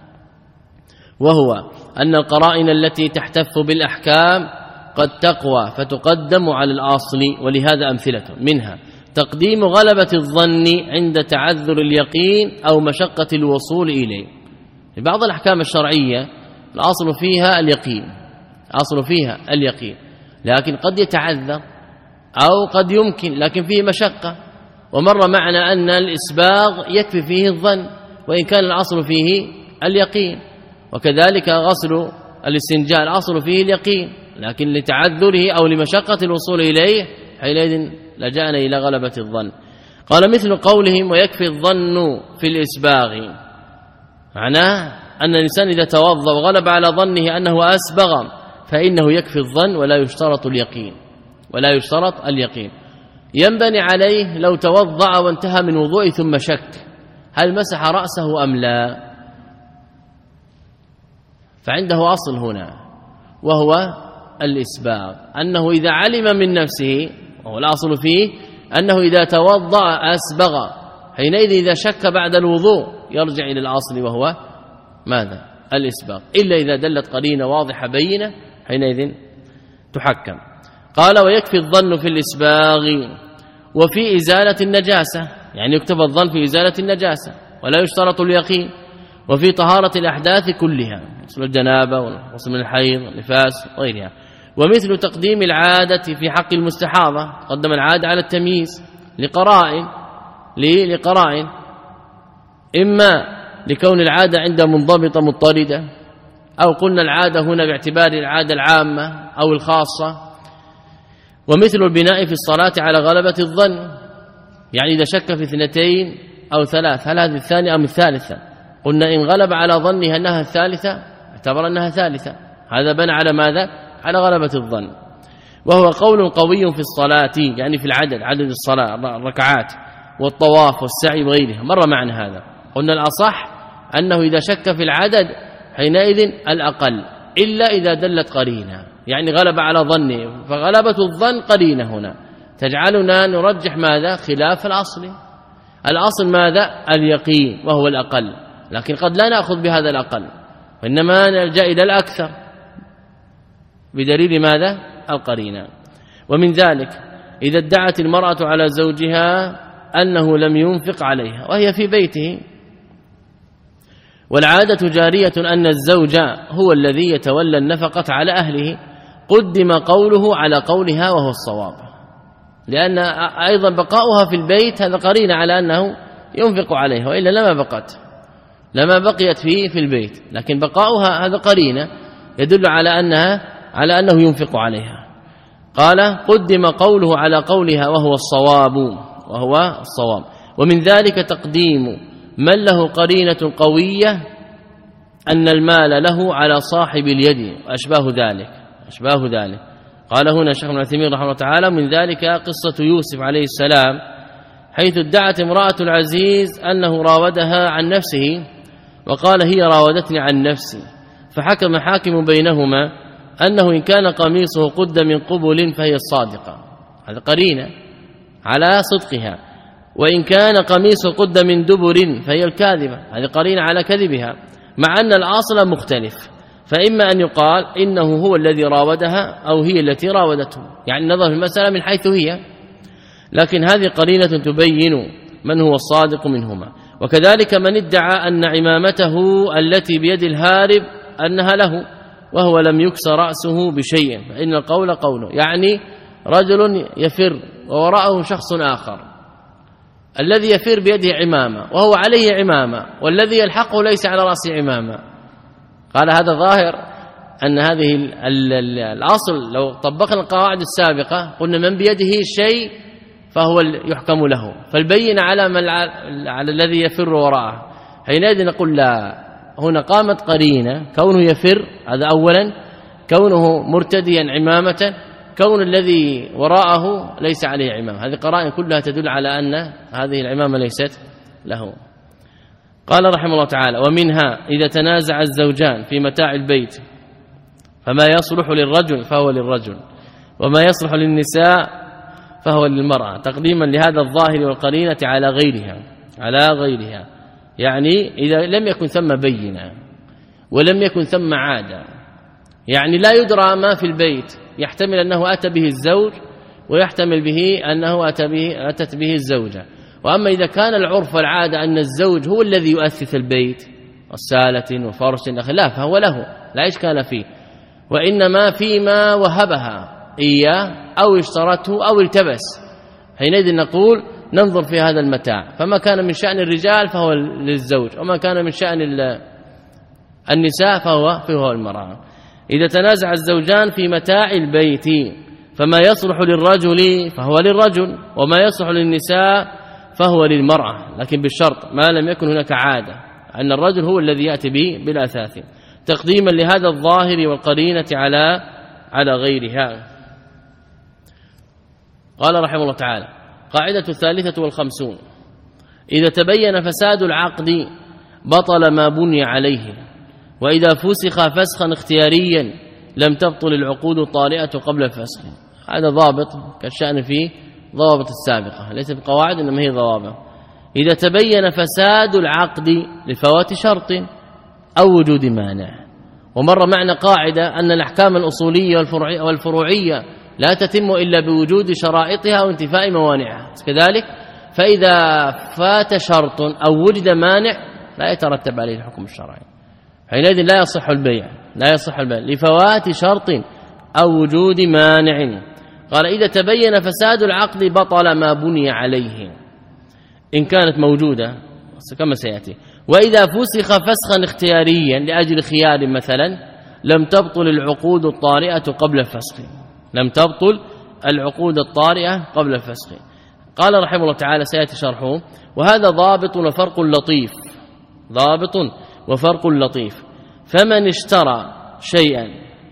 وهو أن القرائن التي تحتف بالأحكام قد تقوى فتقدم على الأصل. ولهذا أمثلة منها تقديم غلبة الظن عند تعذر اليقين أو مشقة الوصول إليه. في بعض الأحكام الشرعية الأصل فيها اليقين، الأصل فيها اليقين، لكن قد يتعذر أو قد يمكن لكن فيه مشقة. ومر معنا أن الإسباغ يكفي فيه الظن وإن كان الأصل فيه اليقين، وكذلك غسل الاستنجاء الأصل فيه اليقين، لكن لتعذره أو لمشقة الوصول إليه حينئذ لجأنا إلى غلبة الظن. قال: مثل قولهم ويكفي الظن في الإسباغ، معناه أن الإنسان إذا توضأ وغلب على ظنه أنه أسبغ فإنه يكفي الظن ولا يشترط اليقين، ولا يشترط اليقين. ينبني عليه لو توضأ وانتهى من وضوء ثم شك هل مسح رأسه أم لا، فعنده أصل هنا وهو الإسباغ، أنه إذا علم من نفسه، وهو الأصل فيه أنه إذا توضأ أسبغ، حينئذ إذا شك بعد الوضوء يرجع إلى الأصل وهو ماذا؟ الإسباغ، إلا إذا دلت قرينة واضحة بينة حينئذ تحكم. قال: ويكفي الظن في الإسباغ وفي إزالة النجاسة، يعني يكتب الظن في إزالة النجاسة ولا يشترط اليقين، وفي طهارة الأحداث كلها، غسل الجنابة والغسل من الحيض والنفاس وغيرها. ومثل تقديم العادة في حق المستحاضة، قدم العادة على التمييز لقرائن لقرائن إما لكون العادة عندها منضبطة مضطردة، أو قلنا العادة هنا باعتبار العادة العامة أو الخاصة. ومثل البناء في الصلاة على غلبة الظن، يعني إذا شك في اثنتين أو ثلاث هل هذه الثانية أم الثالثة، قلنا إن غلب على ظنها أنها الثالثة اعتبر أنها ثالثة، هذا بنى على ماذا؟ على غلبة الظن. وهو قول قوي في الصلاة، يعني في العدد، عدد الصلاة الركعات والطواف والسعي وغيرها، مر معنا هذا. قلنا الأصح أنه إذا شك في العدد حينئذ الأقل، إلا إذا دلت قرينة، يعني غلب على ظنه، فغلبة الظن قرينة هنا تجعلنا نرجح ماذا؟ خلاف الأصل. الأصل ماذا؟ اليقين وهو الأقل، لكن قد لا نأخذ بهذا الأقل، وإنما نلجأ إلى الأكثر بدليل ماذا؟ القرينة. ومن ذلك إذا ادعت المرأة على زوجها أنه لم ينفق عليها وهي في بيته، والعادة جارية أن الزوج هو الذي يتولى النفقة على أهله، قدم قوله على قولها وهو الصواب، لأن أيضا بقاؤها في البيت هذا قرينة على أنه ينفق عليها، وإلا لما بقت لما بقيت فيه في البيت، لكن بقاؤها هذا قرينة يدل على أنها على أنه ينفق عليها. قال: قدم قوله على قولها وهو الصواب، وهو الصواب. ومن ذلك تقديم من له قرينة قوية أن المال له على صاحب اليد وأشباه ذلك، أشباه ذلك. قال هنا الشيخ ابن عثيمين رحمه الله تعالى: من ذلك قصة يوسف عليه السلام، حيث ادعت امرأة العزيز أنه راودها عن نفسه، وقال: هي راودتني عن نفسي، فحكم حاكم بينهما أنه إن كان قميصه قد من قبل فهي الصادقة، هذا قرينة على صدقها، وإن كان قميصه قد من دبر فهي الكاذبة، هذه قرينة على كذبها، مع أن الأصل مختلف، فإما أن يقال إنه هو الذي راودها أو هي التي راودته، يعني النظر في المسألة من حيث هي، لكن هذه قرينة تبين من هو الصادق منهما. وكذلك من ادعى أن عمامته التي بيد الهارب أنها له وهو لم يكس رأسه بشيء فإن القول قوله، يعني رجل يفر ووراءه شخص آخر، الذي يفر بيده عمامة وهو عليه عمامة والذي يلحقه ليس على رأسه عمامة، قال هذا ظاهر أن هذه الأصل لو طبقنا القواعد السابقة قلنا من بيده شيء فهو يحكم له، فالبين على من على الذي يفر وراءه، حينئذ نقول لا، هنا قامت قرينة كونه يفر، هذا أولا، كونه مرتديا عمامة، كون الذي وراءه ليس عليه عمامة، هذه قرائن كلها تدل على أن هذه العمامة ليست له. قال رحمه الله تعالى: ومنها إذا تنازع الزوجان في متاع البيت فما يصلح للرجل فهو للرجل وما يصلح للنساء فهو للمرأة، تقديما لهذا الظاهر والقرينة على غيرها على غيرها يعني إذا لم يكن ثم بينة ولم يكن ثم عادة، يعني لا يدرى ما في البيت، يحتمل أنه أتى به الزوج ويحتمل به أنه أتى به أتت به الزوجة. وأما إذا كان العرف والعادة أن الزوج هو الذي يؤسس البيت والسالة وفرش لا، فهو له لا إشكال فيه، وإنما فيما وهبها إياه أو اشترته أو التبس، حينئذ نقول ننظر في هذا المتاع، فما كان من شأن الرجال فهو للزوج، وما كان من شأن النساء فهو فهو المرأة. إذا تنازع الزوجان في متاع البيت فما يصلح للرجل فهو للرجل وما يصلح للنساء فهو للمرأة، لكن بالشرط ما لم يكن هناك عادة أن الرجل هو الذي يأتي به بالأثاث، تقديما لهذا الظاهر والقرينة على على غيرها. قال رحمه الله تعالى: قاعدة الثالثة والخمسون: إذا تبين فساد العقد بطل ما بني عليه، وإذا فسخ فسخا اختياريا لم تبطل العقود الطارئة قبل الفسخ. هذا ضابط كالشأن في ضوابط السابقة، ليست بقواعد إنما هي ضوابط. إذا تبين فساد العقد لفوات شرط أو وجود مانع، ومر معنا قاعدة أن الأحكام الأصولية والفروعية لا تتم إلا بوجود شرائطها وانتفاء موانعها، كذلك فإذا فات شرط أو وجد مانع لا يترتب عليه الحكم الشرعي، حينئذ لا يصح البيع لا يصح البيع لفوات شرط أو وجود مانع. قال: إذا تبين فساد العقد بطل ما بني عليه إن كانت موجودة كما سيأتي، وإذا فسخ فسخا اختياريا لأجل خيار مثلا لم تبطل العقود الطارئة قبل الفسخ لم تبطل العقود الطارئة قبل الفسخ. قال رحمه الله تعالى سيأتي شرحه: وهذا ضابط وفرق لطيف ضابط وفرق لطيف فمن اشترى شيئا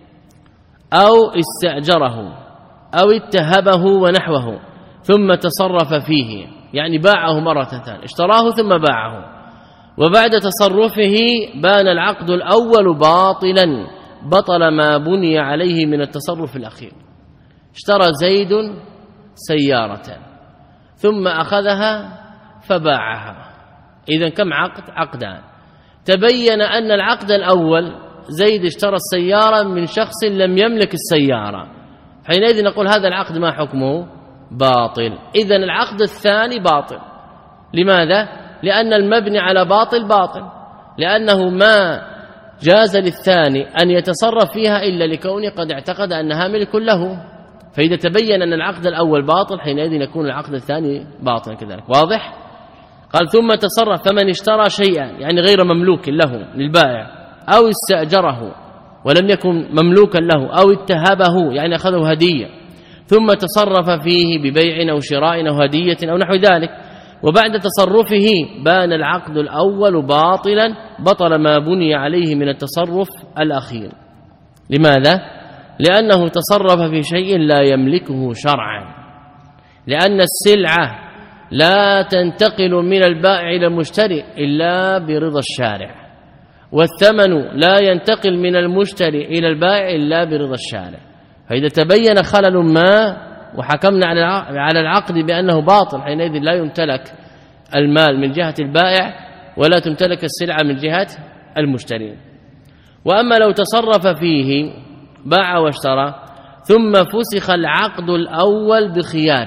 أو استأجره أو اتهبه ونحوه ثم تصرف فيه، يعني باعه مرة ثانية، اشتراه ثم باعه، وبعد تصرفه بان العقد الأول باطلا بطل ما بني عليه من التصرف الأخير. اشترى زيد سيارة ثم أخذها فباعها، إذن كم عقد؟ عقدان. تبين أن العقد الأول زيد اشترى السيارة من شخص لم يملك السيارة، حينئذ نقول هذا العقد ما حكمه؟ باطل. إذن العقد الثاني باطل. لماذا؟ لأن المبني على باطل باطل، لأنه ما جاز للثاني أن يتصرف فيها إلا لكونه قد اعتقد أنها ملك له، فإذا تبين أن العقد الأول باطل حينئذ يكون العقد الثاني باطل كذلك. واضح؟ قال: ثم تصرف فمن اشترى شيئا يعني غير مملوك له للبائع أو استأجره ولم يكن مملوكا له أو اتهبه يعني أخذه هدية ثم تصرف فيه ببيع أو شراء أو هدية أو نحو ذلك، وبعد تصرفه بان العقد الأول باطلا بطل ما بني عليه من التصرف الأخير. لماذا؟ لأنه تصرف في شيء لا يملكه شرعا، لأن السلعة لا تنتقل من البائع إلى المشتري إلا برضا الشارع، والثمن لا ينتقل من المشتري إلى البائع إلا برضا الشارع. فإذا تبين خلل ما وحكمنا على العقد بأنه باطل حينئذ لا يمتلك المال من جهة البائع ولا تمتلك السلعة من جهة المشتري. وأما لو تصرف فيه باع واشترى ثم فسخ العقد الأول بخيار،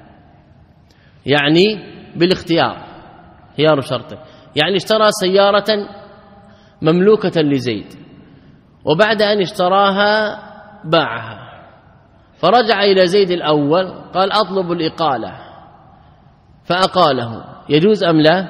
يعني بالاختيار، خيار شرطه، يعني اشترى سيارة مملوكة لزيد وبعد أن اشتراها باعها، فرجع إلى زيد الأول قال أطلب الإقالة فأقاله، يجوز أم لا؟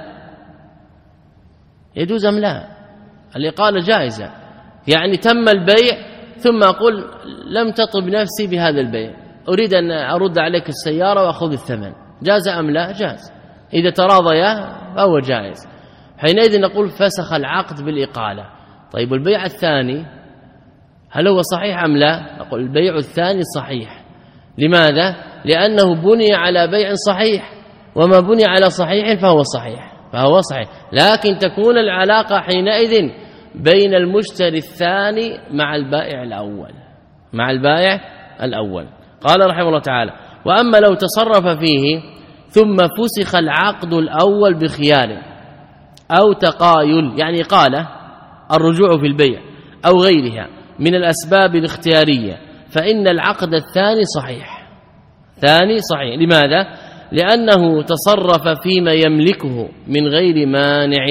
يجوز أم لا؟ الإقالة جائزة، يعني تم البيع ثم أقول لم تطب نفسي بهذا البيع، أريد أن أرد عليك السيارة وأخذ الثمن، جاز أم لا؟ جاز. إذا تراضيا فهو جائز، حينئذ نقول فسخ العقد بالإقالة. طيب البيع الثاني هل هو صحيح أم لا؟ نقول البيع الثاني صحيح. لماذا؟ لأنه بني على بيع صحيح، وما بني على صحيح فهو صحيح، فهو صحيح، لكن تكون العلاقة حينئذ بين المشتري الثاني مع البائع الأول، مع البائع الأول. قال رحمه الله تعالى: وأما لو تصرف فيه ثم فسخ العقد الأول بخيار أو تقايل، يعني قال الرجوع في البيع أو غيرها من الأسباب الاختيارية، فإن العقد الثاني صحيح، ثاني صحيح. لماذا؟ لأنه تصرف فيما يملكه من غير مانع،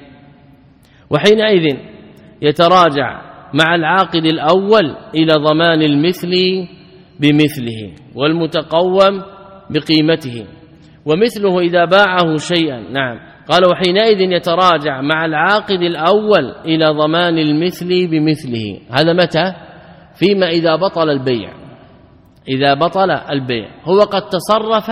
وحينئذ يتراجع مع العاقد الأول إلى ضمان المثل بمثله والمتقوم بقيمته، ومثله إذا باعه شيئا. نعم، قال وحينئذ يتراجع مع العاقد الأول إلى ضمان المثل بمثله. هذا متى؟ فيما إذا بطل البيع، إذا بطل البيع هو قد تصرف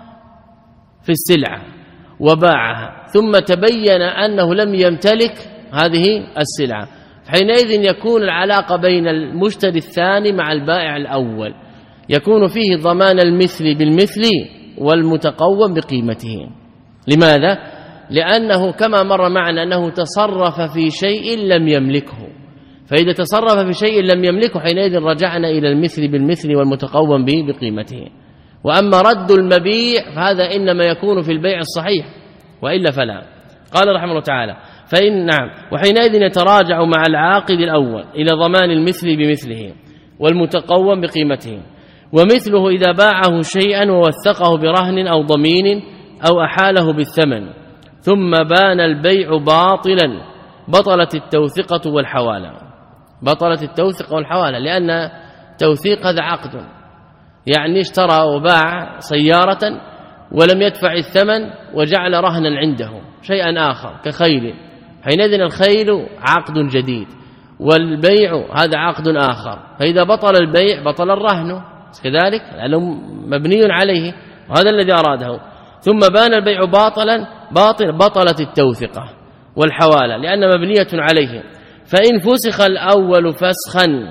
في السلعة وباعها ثم تبين أنه لم يمتلك هذه السلعة، حينئذ يكون العلاقة بين المشتري الثاني مع البائع الأول، يكون فيه ضمان المثل بالمثل والمتقوم بقيمته. لماذا؟ لأنه كما مر معنا أنه تصرف في شيء لم يملكه، فإذا تصرف في شيء لم يملكه حينئذ رجعنا إلى المثل بالمثل والمتقوم به بقيمته. وأما رد المبيع فهذا إنما يكون في البيع الصحيح، وإلا فلا. قال رحمه الله تعالى: فإن نعم وحينئذ يتراجع مع العاقد الأول إلى ضمان المثل بمثله والمتقوم بقيمته، ومثله إذا باعه شيئا ووثقه برهن أو ضمين أو أحاله بالثمن ثم بان البيع باطلا بطلت التوثقة والحوالة، بطلت التوثقة والحوالة، لأن توثيق هذا عقد، يعني اشترى وباع سيارة ولم يدفع الثمن وجعل رهنا عنده شيئا آخر كخيل، حينئذ الخيل عقد جديد والبيع هذا عقد آخر، فإذا بطل البيع بطل الرهن كذلك لأنه مبني عليه، وهذا الذي أراده. ثم بان البيع باطلا باطل بطلت التوثقة والحوالة لأن مبنية عليه. فإن فسخ الأول فسخا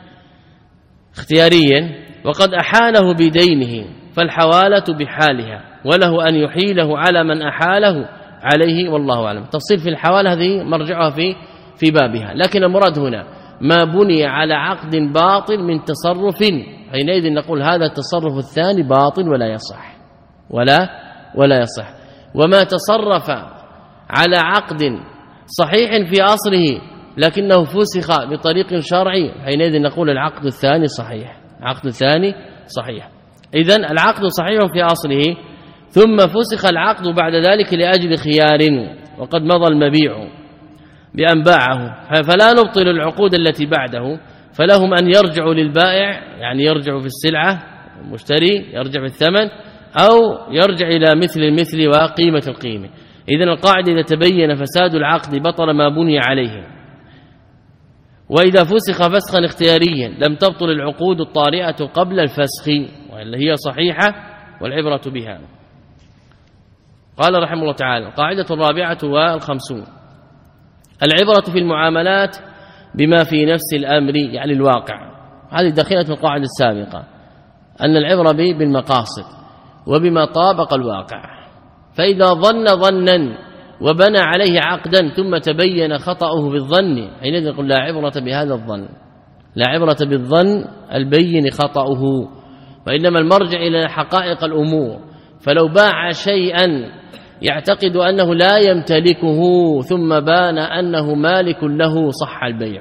اختياريا وقد أحاله بدينه فالحوالة بحالها، وله أن يحيله على من أحاله عليه، والله أعلم. تفصيل في الحوالة هذه مرجعها في في بابها، لكن المراد هنا ما بني على عقد باطل من تصرف، حينئذ نقول هذا التصرف الثاني باطل ولا يصح، ولا ولا يصح. وما تصرف على عقد صحيح في أصله لكنه فسخ بطريق شرعي، حينئذ نقول العقد الثاني صحيح، العقد الثاني صحيح. إذن العقد صحيح في أصله ثم فسخ العقد بعد ذلك لأجل خيار وقد مضى المبيع بأن باعه، فلا نبطل العقود التي بعده، فلهم أن يرجعوا للبائع، يعني يرجعوا في السلعة، المشتري يرجع في الثمن أو يرجع إلى مثل المثل وقيمة القيمة. إذن القاعدة إذا تبين فساد العقد بطل ما بني عليه، وإذا فسخ فسخا اختياريا لم تبطل العقود الطارئة قبل الفسخ، وإلا هي صحيحة والعبرة بها. قال رحمه الله تعالى: القاعدة الرابعة والخمسون: العبرة في المعاملات بما في نفس الأمر، يعني الواقع. هذه داخلة في القاعدة السابقة أن العبرة بالمقاصد وبما طابق الواقع. فإذا ظن ظنا وبنى عليه عقدا ثم تبين خطأه بالظن، حينئذ نقول لا عبرة بهذا الظن، لا عبرة بالظن البين خطأه، وإنما المرجع إلى حقائق الأمور. فلو باع شيئا يعتقد أنه لا يمتلكه ثم بان أنه مالك له صح البيع،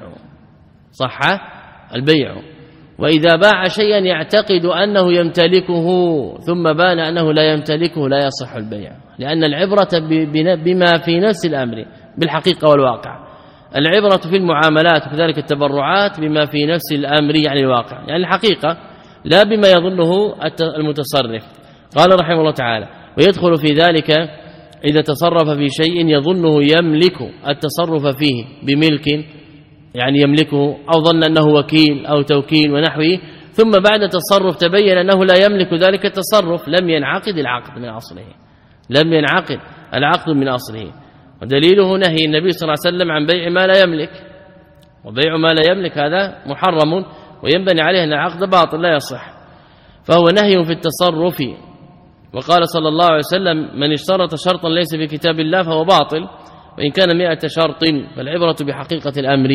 صح البيع. وإذا باع شيئا يعتقد أنه يمتلكه ثم بان أنه لا يمتلكه لا يصح البيع، لأن العبرة بما في نفس الأمر بالحقيقة والواقع. العبرة في المعاملات وكذلك التبرعات بما في نفس الأمر يعني الواقع، يعني الحقيقة لا بما يظنه المتصرف. قال رحمه الله تعالى: ويدخل في ذلك إذا تصرف في شيء يظنه يملك التصرف فيه بملك، يعني يملكه أو ظن أنه وكيل أو توكيل ونحوه، ثم بعد تصرف تبين أنه لا يملك ذلك التصرف، لم ينعقد العقد من أصله، لم ينعقد العقد من أصله. ودليله نهي النبي صلى الله عليه وسلم عن بيع ما لا يملك، وبيع ما لا يملك هذا محرم وينبني عليه أن العقد باطل لا يصح، فهو نهي في التصرف. وقال صلى الله عليه وسلم: من اشترط شرطا ليس في كتاب الله فهو باطل، وإن كان مئة شرط فالعبرة بحقيقة الأمر.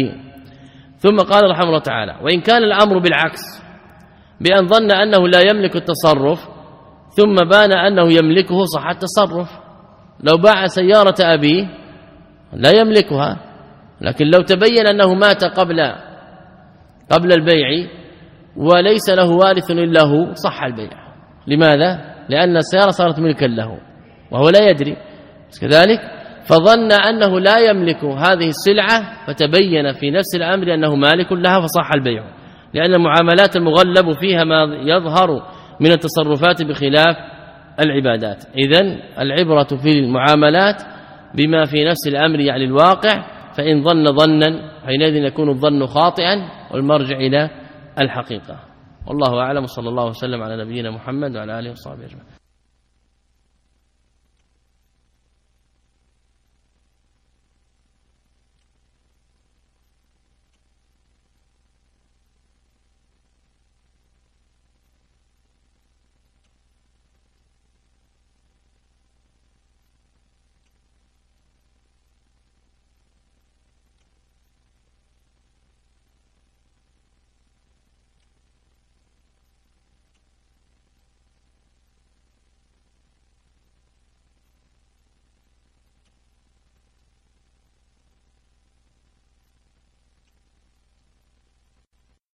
ثم قال رحمه الله تعالى: وإن كان الأمر بالعكس، بأن ظن أنه لا يملك التصرف ثم بان أنه يملكه صح التصرف. لو باع سيارة أبيه لا يملكها، لكن لو تبين أنه مات قبل قبل البيع وليس له وارث إلا هو صح البيع. لماذا؟ لأن السيارة صارت ملكا له وهو لا يدري كذلك، فظن أنه لا يملك هذه السلعة فتبين في نفس الأمر أنه مالك لها فصح البيع، لأن المعاملات المغلب فيها ما يظهر من التصرفات بخلاف العبادات. إذن العبرة في المعاملات بما في نفس الأمر يعني الواقع، فإن ظن ظنا حينئذ يكون الظن خاطئا والمرجع إلى الحقيقة. والله أعلم، صلى الله وسلم على نبينا محمد وعلى آله وصحبه أجمعين.